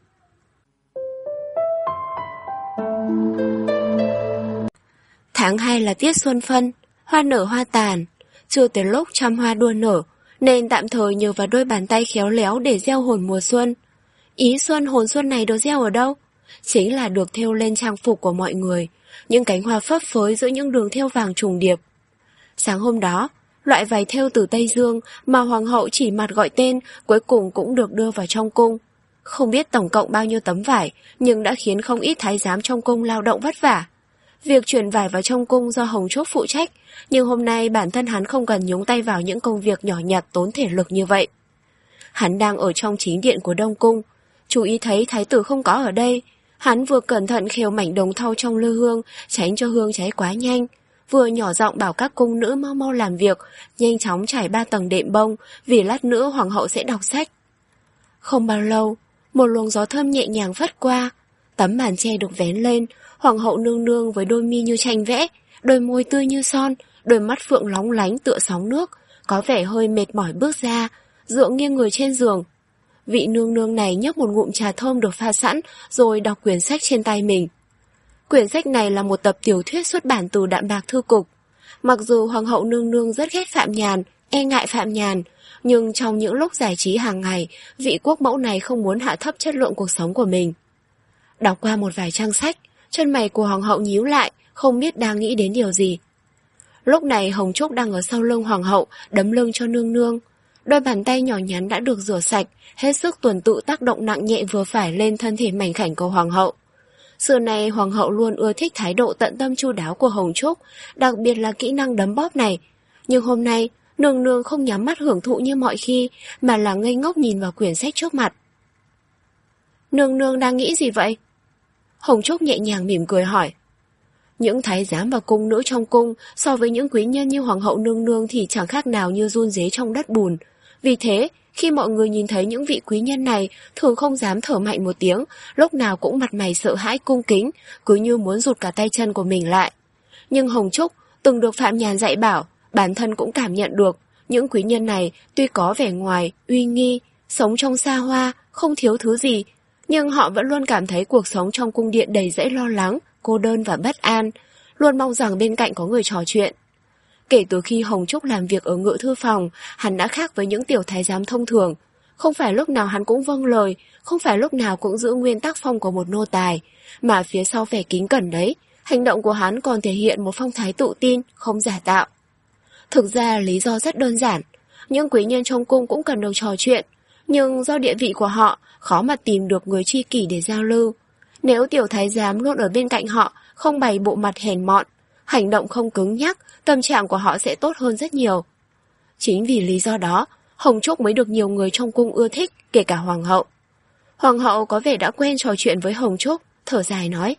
Tháng hai là tiết xuân phân, hoa nở hoa tàn, chưa tới lúc trăm hoa đua nở, nên tạm thời nhờ vào đôi bàn tay khéo léo để gieo hồn mùa xuân. Ý xuân hồn xuân này được gieo ở đâu? Chính là được thêu lên trang phục của mọi người, những cánh hoa phấp phới giữa những đường thêu vàng trùng điệp. Sáng hôm đó, loại vải thêu từ Tây Dương mà hoàng hậu chỉ mặt gọi tên cuối cùng cũng được đưa vào trong cung. Không biết tổng cộng bao nhiêu tấm vải, nhưng đã khiến không ít thái giám trong cung lao động vất vả. Việc chuyển vải vào trong cung do Hồng Trúc phụ trách, nhưng hôm nay bản thân hắn không cần nhúng tay vào những công việc nhỏ nhặt tốn thể lực như vậy. Hắn đang ở trong chính điện của Đông Cung, chú ý thấy thái tử không có ở đây. Hắn vừa cẩn thận khều mảnh đồng thau trong lư hương, tránh cho hương cháy quá nhanh, vừa nhỏ giọng bảo các cung nữ mau mau làm việc, nhanh chóng trải ba tầng đệm bông, vì lát nữa hoàng hậu sẽ đọc sách. Không bao lâu, một luồng gió thơm nhẹ nhàng phất qua, tấm màn che được vén lên, hoàng hậu nương nương với đôi mi như tranh vẽ, đôi môi tươi như son, đôi mắt phượng lóng lánh tựa sóng nước, có vẻ hơi mệt mỏi bước ra, dựa nghiêng người trên giường. Vị nương nương này nhấp một ngụm trà thơm được pha sẵn, rồi đọc quyển sách trên tay mình. Quyển sách này là một tập tiểu thuyết xuất bản từ Đạm Bạc Thư Cục. Mặc dù hoàng hậu nương nương rất ghét Phạm Nhàn, e ngại Phạm Nhàn, nhưng trong những lúc giải trí hàng ngày, vị quốc mẫu này không muốn hạ thấp chất lượng cuộc sống của mình. Đọc qua một vài trang sách, chân mày của hoàng hậu nhíu lại, không biết đang nghĩ đến điều gì. Lúc này Hồng Trúc đang ở sau lưng hoàng hậu, đấm lưng cho nương nương. Đôi bàn tay nhỏ nhắn đã được rửa sạch, hết sức tuần tự tác động nặng nhẹ vừa phải lên thân thể mảnh khảnh của hoàng hậu. Xưa này hoàng hậu luôn ưa thích thái độ tận tâm chu đáo của Hồng Trúc, đặc biệt là kỹ năng đấm bóp này. Nhưng hôm nay, nương nương không nhắm mắt hưởng thụ như mọi khi, mà là ngây ngốc nhìn vào quyển sách trước mặt. Nương nương đang nghĩ gì vậy? Hồng Trúc nhẹ nhàng mỉm cười hỏi. Những thái giám và cung nữ trong cung so với những quý nhân như hoàng hậu nương nương thì chẳng khác nào như giun dế trong đất bùn. Vì thế, khi mọi người nhìn thấy những vị quý nhân này, thường không dám thở mạnh một tiếng, lúc nào cũng mặt mày sợ hãi cung kính, cứ như muốn rụt cả tay chân của mình lại. Nhưng Hồng Trúc từng được Phạm Nhàn dạy bảo, bản thân cũng cảm nhận được, những quý nhân này tuy có vẻ ngoài, uy nghi, sống trong xa hoa, không thiếu thứ gì, nhưng họ vẫn luôn cảm thấy cuộc sống trong cung điện đầy rẫy lo lắng, cô đơn và bất an, luôn mong rằng bên cạnh có người trò chuyện. Kể từ khi Hồng Trúc làm việc ở ngự thư phòng, hắn đã khác với những tiểu thái giám thông thường. Không phải lúc nào hắn cũng vâng lời, không phải lúc nào cũng giữ nguyên tác phong của một nô tài, mà phía sau vẻ kính cẩn đấy, hành động của hắn còn thể hiện một phong thái tự tin, không giả tạo. Thực ra lý do rất đơn giản, những quý nhân trong cung cũng cần được trò chuyện, nhưng do địa vị của họ, khó mà tìm được người tri kỷ để giao lưu. Nếu tiểu thái giám luôn ở bên cạnh họ, không bày bộ mặt hèn mọn, hành động không cứng nhắc, tâm trạng của họ sẽ tốt hơn rất nhiều. Chính vì lý do đó, Hồng Trúc mới được nhiều người trong cung ưa thích, kể cả hoàng hậu. Hoàng hậu có vẻ đã quen trò chuyện với Hồng Trúc, thở dài nói.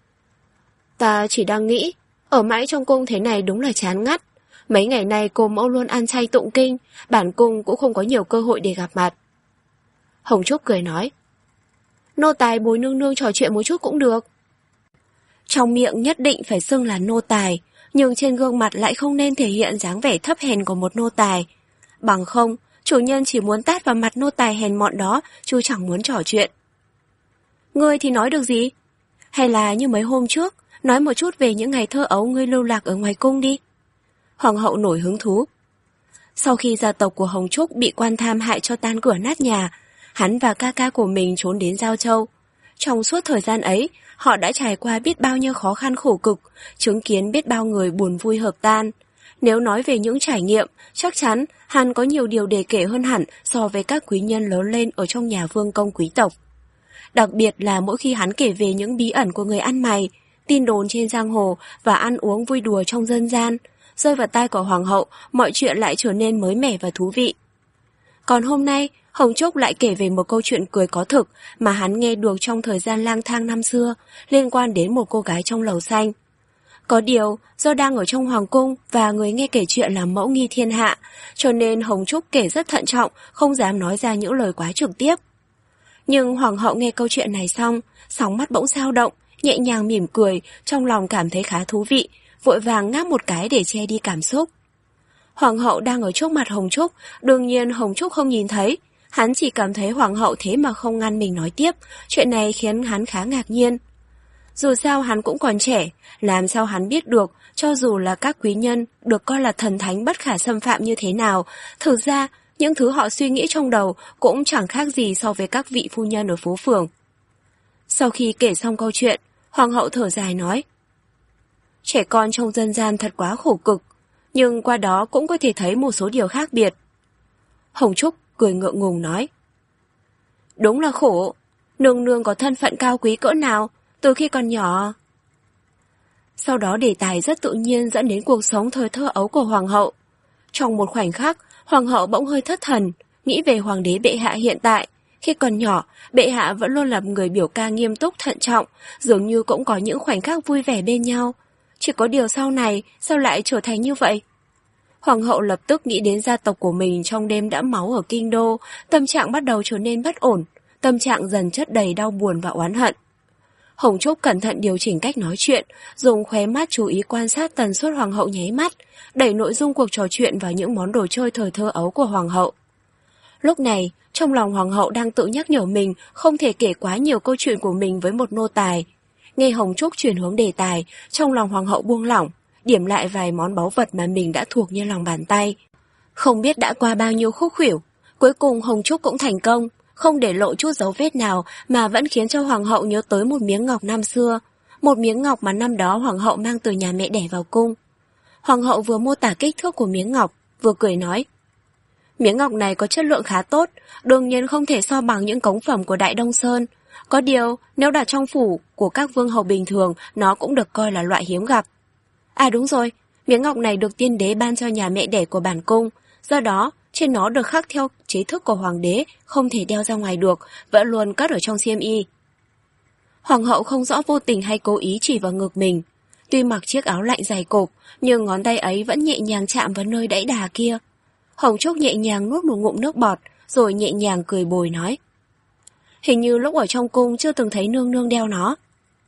Ta chỉ đang nghĩ, ở mãi trong cung thế này đúng là chán ngắt. Mấy ngày nay cô mẫu luôn ăn chay tụng kinh, bản cung cũng không có nhiều cơ hội để gặp mặt. Hồng Trúc cười nói. Nô tài bồi nương nương trò chuyện một chút cũng được. Trong miệng nhất định phải xưng là nô tài, nhưng trên gương mặt lại không nên thể hiện dáng vẻ thấp hèn của một nô tài. Bằng không, chủ nhân chỉ muốn tát vào mặt nô tài hèn mọn đó, chứ chẳng muốn trò chuyện. Ngươi thì nói được gì? Hay là như mấy hôm trước, nói một chút về những ngày thơ ấu ngươi lưu lạc ở ngoài cung đi. Hoàng hậu nổi hứng thú. Sau khi gia tộc của Hồng Trúc bị quan tham hại cho tan cửa nát nhà, hắn và ca ca của mình trốn đến Giao Châu. Trong suốt thời gian ấy, họ đã trải qua biết bao nhiêu khó khăn khổ cực, chứng kiến biết bao người buồn vui hợp tan. Nếu nói về những trải nghiệm, chắc chắn hắn có nhiều điều để kể hơn hẳn so với các quý nhân lớn lên ở trong nhà vương công quý tộc. Đặc biệt là mỗi khi hắn kể về những bí ẩn của người ăn mày, tin đồn trên giang hồ và ăn uống vui đùa trong dân gian, rơi vào tai của hoàng hậu, mọi chuyện lại trở nên mới mẻ và thú vị. Còn hôm nay, Hồng Trúc lại kể về một câu chuyện cười có thực mà hắn nghe được trong thời gian lang thang năm xưa, liên quan đến một cô gái trong lầu xanh. Có điều, do đang ở trong hoàng cung và người nghe kể chuyện là mẫu nghi thiên hạ, cho nên Hồng Trúc kể rất thận trọng, không dám nói ra những lời quá trực tiếp. Nhưng hoàng hậu nghe câu chuyện này xong, sóng mắt bỗng dao động, nhẹ nhàng mỉm cười, trong lòng cảm thấy khá thú vị, vội vàng ngáp một cái để che đi cảm xúc. Hoàng hậu đang ở trước mặt Hồng Trúc, đương nhiên Hồng Trúc không nhìn thấy, hắn chỉ cảm thấy hoàng hậu thế mà không ngăn mình nói tiếp, chuyện này khiến hắn khá ngạc nhiên. Dù sao hắn cũng còn trẻ, làm sao hắn biết được, cho dù là các quý nhân được coi là thần thánh bất khả xâm phạm như thế nào, thực ra những thứ họ suy nghĩ trong đầu cũng chẳng khác gì so với các vị phu nhân ở phố phường. Sau khi kể xong câu chuyện, hoàng hậu thở dài nói. Trẻ con trong dân gian thật quá khổ cực, nhưng qua đó cũng có thể thấy một số điều khác biệt. Hồng Trúc cười ngượng ngùng nói. Đúng là khổ, nương nương có thân phận cao quý cỡ nào, từ khi còn nhỏ. Sau đó đề tài rất tự nhiên dẫn đến cuộc sống thời thơ ấu của hoàng hậu. Trong một khoảnh khắc, hoàng hậu bỗng hơi thất thần, nghĩ về hoàng đế bệ hạ hiện tại. Khi còn nhỏ, bệ hạ vẫn luôn là người biểu ca nghiêm túc thận trọng, dường như cũng có những khoảnh khắc vui vẻ bên nhau. Chỉ có điều sau này, sao lại trở thành như vậy? Hoàng hậu lập tức nghĩ đến gia tộc của mình trong đêm đẫm máu ở kinh đô, tâm trạng bắt đầu trở nên bất ổn, tâm trạng dần chất đầy đau buồn và oán hận. Hồng Trúc cẩn thận điều chỉnh cách nói chuyện, dùng khóe mắt chú ý quan sát tần suất hoàng hậu nháy mắt, đẩy nội dung cuộc trò chuyện vào những món đồ chơi thời thơ ấu của hoàng hậu. Lúc này, trong lòng hoàng hậu đang tự nhắc nhở mình không thể kể quá nhiều câu chuyện của mình với một nô tài. Nghe Hồng Trúc chuyển hướng đề tài, trong lòng hoàng hậu buông lỏng, điểm lại vài món báu vật mà mình đã thuộc như lòng bàn tay. Không biết đã qua bao nhiêu khúc khuỷu, cuối cùng Hồng Trúc cũng thành công, không để lộ chút dấu vết nào mà vẫn khiến cho hoàng hậu nhớ tới một miếng ngọc năm xưa, một miếng ngọc mà năm đó hoàng hậu mang từ nhà mẹ đẻ vào cung. Hoàng hậu vừa mô tả kích thước của miếng ngọc, vừa cười nói. Miếng ngọc này có chất lượng khá tốt, đương nhiên không thể so bằng những cống phẩm của Đại Đông Sơn. Có điều, nếu đặt trong phủ của các vương hầu bình thường, nó cũng được coi là loại hiếm gặp. À đúng rồi, miếng ngọc này được tiên đế ban cho nhà mẹ đẻ của bản cung, do đó, trên nó được khắc theo chế thức của hoàng đế, không thể đeo ra ngoài được, vẫn luôn cất ở trong xiêm y. Hoàng hậu không rõ vô tình hay cố ý chỉ vào ngực mình. Tuy mặc chiếc áo lạnh dày cộp, nhưng ngón tay ấy vẫn nhẹ nhàng chạm vào nơi đẫy đà kia. Hồng Trúc nhẹ nhàng nuốt một ngụm nước bọt, rồi nhẹ nhàng cười bồi nói. Hình như lúc ở trong cung chưa từng thấy nương nương đeo nó.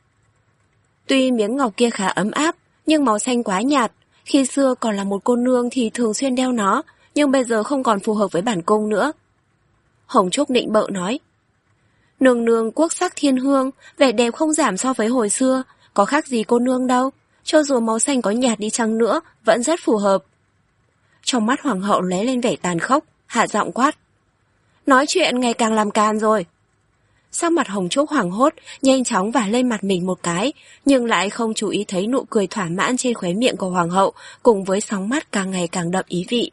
Tuy miếng ngọc kia khá ấm áp, nhưng màu xanh quá nhạt. Khi xưa còn là một cô nương thì thường xuyên đeo nó, nhưng bây giờ không còn phù hợp với bản cung nữa. Hồng Trúc nịnh bợ nói. Nương nương quốc sắc thiên hương, vẻ đẹp không giảm so với hồi xưa, có khác gì cô nương đâu, cho dù màu xanh có nhạt đi chăng nữa, vẫn rất phù hợp. Trong mắt hoàng hậu lóe lên vẻ tàn khốc, hạ giọng quát. Nói chuyện ngày càng làm càn rồi. Sắc mặt Hồng Trúc hoảng hốt, nhanh chóng vả lên mặt mình một cái, nhưng lại không chú ý thấy nụ cười thỏa mãn trên khóe miệng của Hoàng hậu, cùng với sóng mắt càng ngày càng đậm ý vị.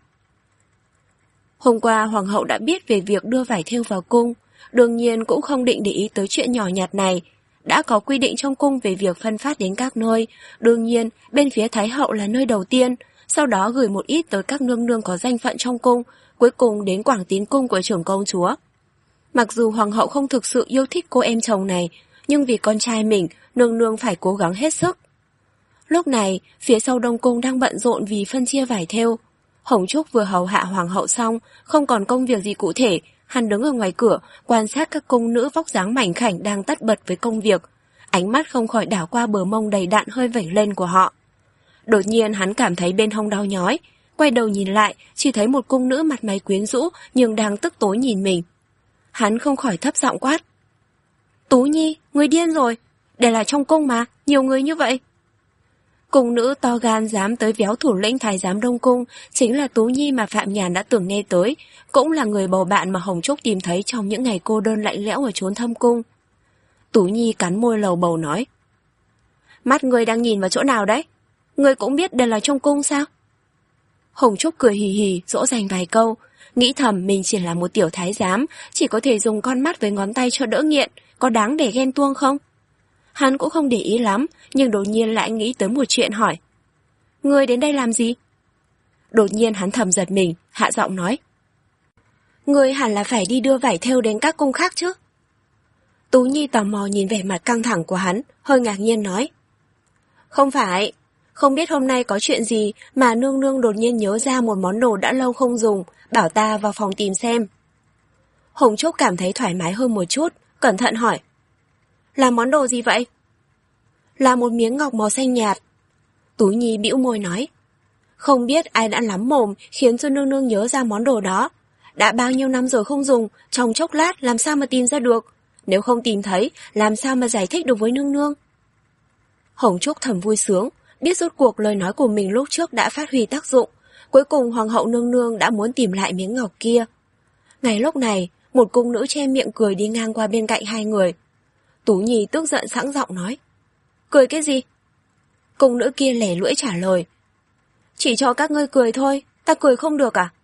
Hôm qua Hoàng hậu đã biết về việc đưa vải thêu vào cung, đương nhiên cũng không định để ý tới chuyện nhỏ nhặt này. Đã có quy định trong cung về việc phân phát đến các nơi, đương nhiên bên phía Thái hậu là nơi đầu tiên, sau đó gửi một ít tới các nương nương có danh phận trong cung, cuối cùng đến Quảng Tín cung của trưởng công chúa. Mặc dù Hoàng hậu không thực sự yêu thích cô em chồng này, nhưng vì con trai mình, nương nương phải cố gắng hết sức. Lúc này, phía sau Đông cung đang bận rộn vì phân chia vải thêu. Hồng Trúc vừa hầu hạ Hoàng hậu xong, không còn công việc gì cụ thể, hắn đứng ở ngoài cửa, quan sát các cung nữ vóc dáng mảnh khảnh đang tất bật với công việc. Ánh mắt không khỏi đảo qua bờ mông đầy đặn hơi vểnh lên của họ. Đột nhiên hắn cảm thấy bên hông đau nhói, quay đầu nhìn lại, chỉ thấy một cung nữ mặt mày quyến rũ nhưng đang tức tối nhìn mình. Hắn không khỏi thấp giọng quát. Tú Nhi, người điên rồi, để là trong cung mà, nhiều người như vậy. Cung nữ to gan dám tới véo thủ lĩnh thái giám Đông cung, chính là Tú Nhi mà Phạm Nhàn đã từng nghe tới, cũng là người bầu bạn mà Hồng Trúc tìm thấy trong những ngày cô đơn lạnh lẽo ở chốn thâm cung. Tú Nhi cắn môi lầu bầu nói. Mắt người đang nhìn vào chỗ nào đấy? Người cũng biết đây là trong cung sao? Hồng Trúc cười hì hì, dỗ dành vài câu, nghĩ thầm mình chỉ là một tiểu thái giám, chỉ có thể dùng con mắt với ngón tay cho đỡ nghiện, có đáng để ghen tuông không? Hắn cũng không để ý lắm, nhưng đột nhiên lại nghĩ tới một chuyện hỏi. Ngươi đến đây làm gì? Đột nhiên hắn thầm giật mình, hạ giọng nói. Ngươi hẳn là phải đi đưa vải thêu đến các cung khác chứ? Tú Nhi tò mò nhìn vẻ mặt căng thẳng của hắn, hơi ngạc nhiên nói. Không phải, không biết hôm nay có chuyện gì mà nương nương đột nhiên nhớ ra một món đồ đã lâu không dùng, bảo ta vào phòng tìm xem. Hồng Trúc cảm thấy thoải mái hơn một chút, cẩn thận hỏi. Là món đồ gì vậy? Là một miếng ngọc màu xanh nhạt. Tú Nhi bĩu môi nói. Không biết ai đã lắm mồm khiến cho nương nương nhớ ra món đồ đó. Đã bao nhiêu năm rồi không dùng, trong chốc lát làm sao mà tìm ra được? Nếu không tìm thấy, làm sao mà giải thích được với nương nương? Hồng Trúc thầm vui sướng, biết rốt cuộc lời nói của mình lúc trước đã phát huy tác dụng. Cuối cùng hoàng hậu nương nương đã muốn tìm lại miếng ngọc kia. Ngay lúc này, một cung nữ che miệng cười đi ngang qua bên cạnh hai người. Tú Nhi tức giận sẵn giọng nói. Cười cái gì? Cung nữ kia lẻ lưỡi trả lời. Chỉ cho các ngươi cười thôi, ta cười không được à?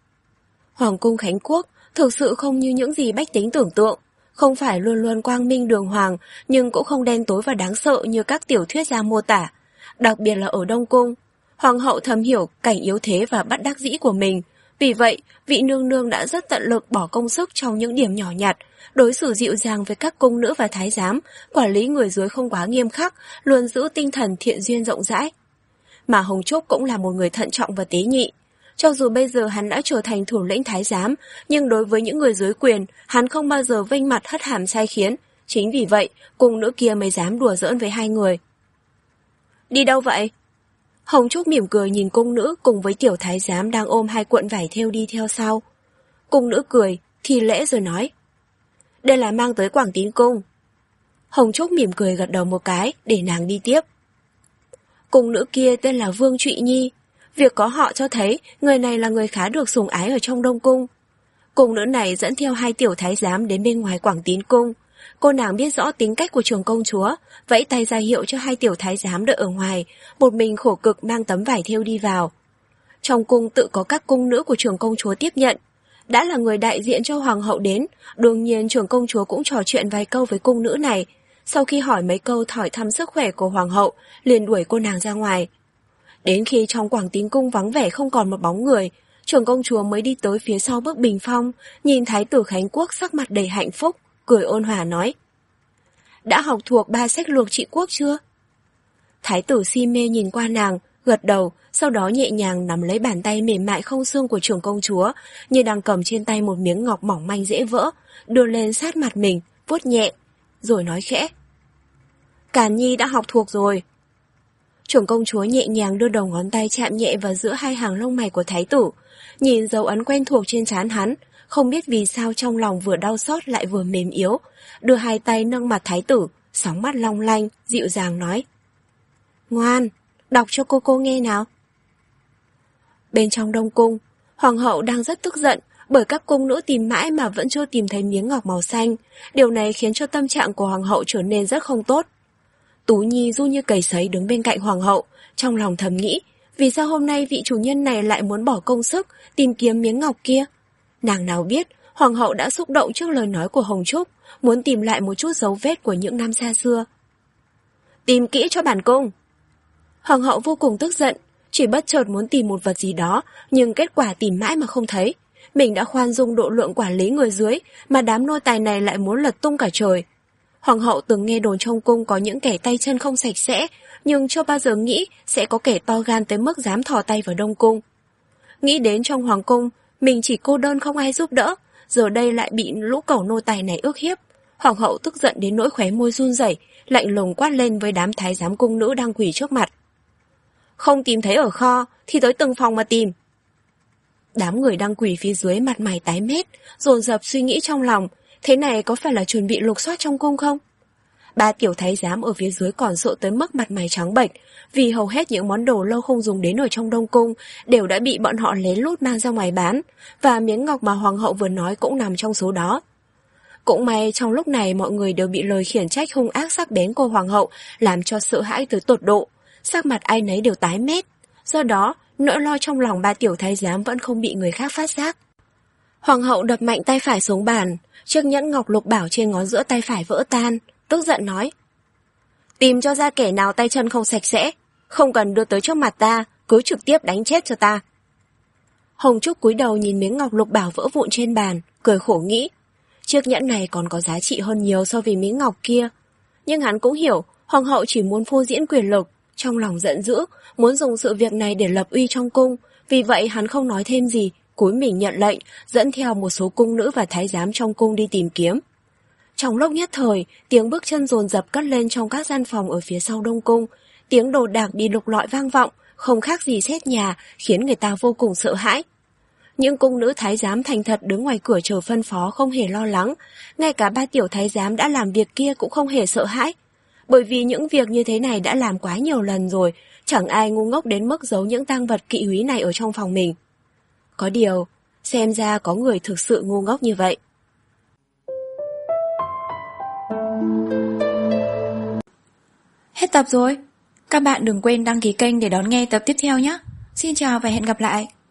Hoàng cung Khánh Quốc thực sự không như những gì bách tính tưởng tượng, không phải luôn luôn quang minh đường hoàng, nhưng cũng không đen tối và đáng sợ như các tiểu thuyết gia mô tả. Đặc biệt là ở Đông Cung, hoàng hậu thầm hiểu cảnh yếu thế và bất đắc dĩ của mình. Vì vậy, vị nương nương đã rất tận lực bỏ công sức trong những điểm nhỏ nhặt, đối xử dịu dàng với các cung nữ và thái giám, quản lý người dưới không quá nghiêm khắc, luôn giữ tinh thần thiện duyên rộng rãi. Mà Hồng Trúc cũng là một người thận trọng và tế nhị. Cho dù bây giờ hắn đã trở thành thủ lĩnh thái giám, nhưng đối với những người dưới quyền, hắn không bao giờ vênh mặt hất hàm sai khiến. Chính vì vậy, cung nữ kia mới dám đùa giỡn với hai người. Đi đâu vậy? Hồng Trúc mỉm cười nhìn cung nữ cùng với tiểu thái giám đang ôm hai cuộn vải thêu đi theo sau. Cung nữ cười, thi lễ rồi nói. Đây là mang tới Quảng Tín cung. Hồng Trúc mỉm cười gật đầu một cái để nàng đi tiếp. Cung nữ kia tên là Vương Trụy Nhi. Việc có họ cho thấy người này là người khá được sủng ái ở trong Đông cung. Cung nữ này dẫn theo hai tiểu thái giám đến bên ngoài Quảng Tín cung. Cô nàng biết rõ tính cách của trưởng công chúa, vẫy tay ra hiệu cho hai tiểu thái giám đợi ở ngoài, một mình khổ cực mang tấm vải thêu đi vào. Trong cung tự có các cung nữ của trưởng công chúa tiếp nhận. Đã là người đại diện cho hoàng hậu đến, đương nhiên trưởng công chúa cũng trò chuyện vài câu với cung nữ này. Sau khi hỏi mấy câu hỏi thăm sức khỏe của hoàng hậu, liền đuổi cô nàng ra ngoài. Đến khi trong Quảng Tín cung vắng vẻ không còn một bóng người, trưởng công chúa mới đi tới phía sau bức bình phong, nhìn thái tử Khánh Quốc sắc mặt đầy hạnh phúc, cười ôn hòa nói. Đã học thuộc ba sách luộc trị quốc chưa? Thái tử si mê nhìn qua nàng, gật đầu, sau đó nhẹ nhàng nắm lấy bàn tay mềm mại không xương của trưởng công chúa, như đang cầm trên tay một miếng ngọc mỏng manh dễ vỡ, đưa lên sát mặt mình, vuốt nhẹ, rồi nói khẽ. Càn Nhi đã học thuộc rồi. Trưởng công chúa nhẹ nhàng đưa đầu ngón tay chạm nhẹ vào giữa hai hàng lông mày của thái tử, nhìn dấu ấn quen thuộc trên trán hắn, không biết vì sao trong lòng vừa đau xót lại vừa mềm yếu, đưa hai tay nâng mặt thái tử, sóng mắt long lanh, dịu dàng nói. Ngoan, đọc cho cô cô nghe nào. Bên trong Đông cung, hoàng hậu đang rất tức giận bởi các cung nữ tìm mãi mà vẫn chưa tìm thấy miếng ngọc màu xanh. Điều này khiến cho tâm trạng của hoàng hậu trở nên rất không tốt. Tú Nhi ru như cầy sấy đứng bên cạnh hoàng hậu, trong lòng thầm nghĩ, vì sao hôm nay vị chủ nhân này lại muốn bỏ công sức tìm kiếm miếng ngọc kia? Nàng nào biết, hoàng hậu đã xúc động trước lời nói của Hồng Trúc, muốn tìm lại một chút dấu vết của những năm xa xưa. Tìm kỹ cho bản cung. Hoàng hậu vô cùng tức giận, chỉ bất chợt muốn tìm một vật gì đó, nhưng kết quả tìm mãi mà không thấy. Mình đã khoan dung độ lượng quản lý người dưới, mà đám nô tài này lại muốn lật tung cả trời. Hoàng hậu từng nghe đồn trong cung có những kẻ tay chân không sạch sẽ, nhưng chưa bao giờ nghĩ sẽ có kẻ to gan tới mức dám thò tay vào Đông Cung. Nghĩ đến trong hoàng cung, mình chỉ cô đơn không ai giúp đỡ, giờ đây lại bị lũ cẩu nô tài này ức hiếp. Hoàng hậu tức giận đến nỗi khóe môi run rẩy, lạnh lùng quát lên với đám thái giám cung nữ đang quỳ trước mặt. Không tìm thấy ở kho, thì tới từng phòng mà tìm. Đám người đang quỳ phía dưới mặt mày tái mét, dồn dập suy nghĩ trong lòng, thế này có phải là chuẩn bị lục soát trong cung không? Ba tiểu thái giám ở phía dưới còn sợ tới mức mặt mày trắng bệch, vì hầu hết những món đồ lâu không dùng đến ở trong Đông Cung đều đã bị bọn họ lén lút mang ra ngoài bán, và miếng ngọc mà hoàng hậu vừa nói cũng nằm trong số đó. Cũng may trong lúc này mọi người đều bị lời khiển trách hung ác sắc bén của hoàng hậu làm cho sợ hãi tới tột độ, sắc mặt ai nấy đều tái mét. Do đó, nỗi lo trong lòng ba tiểu thái giám vẫn không bị người khác phát giác. Hoàng hậu đập mạnh tay phải xuống bàn, chiếc nhẫn ngọc lục bảo trên ngón giữa tay phải vỡ tan, tức giận nói. Tìm cho ra kẻ nào tay chân không sạch sẽ, không cần đưa tới trước mặt ta, cứ trực tiếp đánh chết cho ta. Hồng Trúc cúi đầu nhìn miếng ngọc lục bảo vỡ vụn trên bàn, cười khổ nghĩ. Chiếc nhẫn này còn có giá trị hơn nhiều so với miếng ngọc kia. Nhưng hắn cũng hiểu, hoàng hậu chỉ muốn phô diễn quyền lực, trong lòng giận dữ, muốn dùng sự việc này để lập uy trong cung, vì vậy hắn không nói thêm gì, cúi mình nhận lệnh, dẫn theo một số cung nữ và thái giám trong cung đi tìm kiếm. Trong lúc nhất thời, tiếng bước chân dồn dập cất lên trong các gian phòng ở phía sau Đông Cung, tiếng đồ đạc bị lục lọi vang vọng, không khác gì sét nhà, khiến người ta vô cùng sợ hãi. Những cung nữ thái giám thành thật đứng ngoài cửa chờ phân phó không hề lo lắng, ngay cả ba tiểu thái giám đã làm việc kia cũng không hề sợ hãi. Bởi vì những việc như thế này đã làm quá nhiều lần rồi, chẳng ai ngu ngốc đến mức giấu những tang vật kỵ húy này ở trong phòng mình. Có điều, xem ra có người thực sự ngu ngốc như vậy. Hết tập rồi. Các bạn đừng quên đăng ký kênh để đón nghe tập tiếp theo nhé. Xin chào và hẹn gặp lại.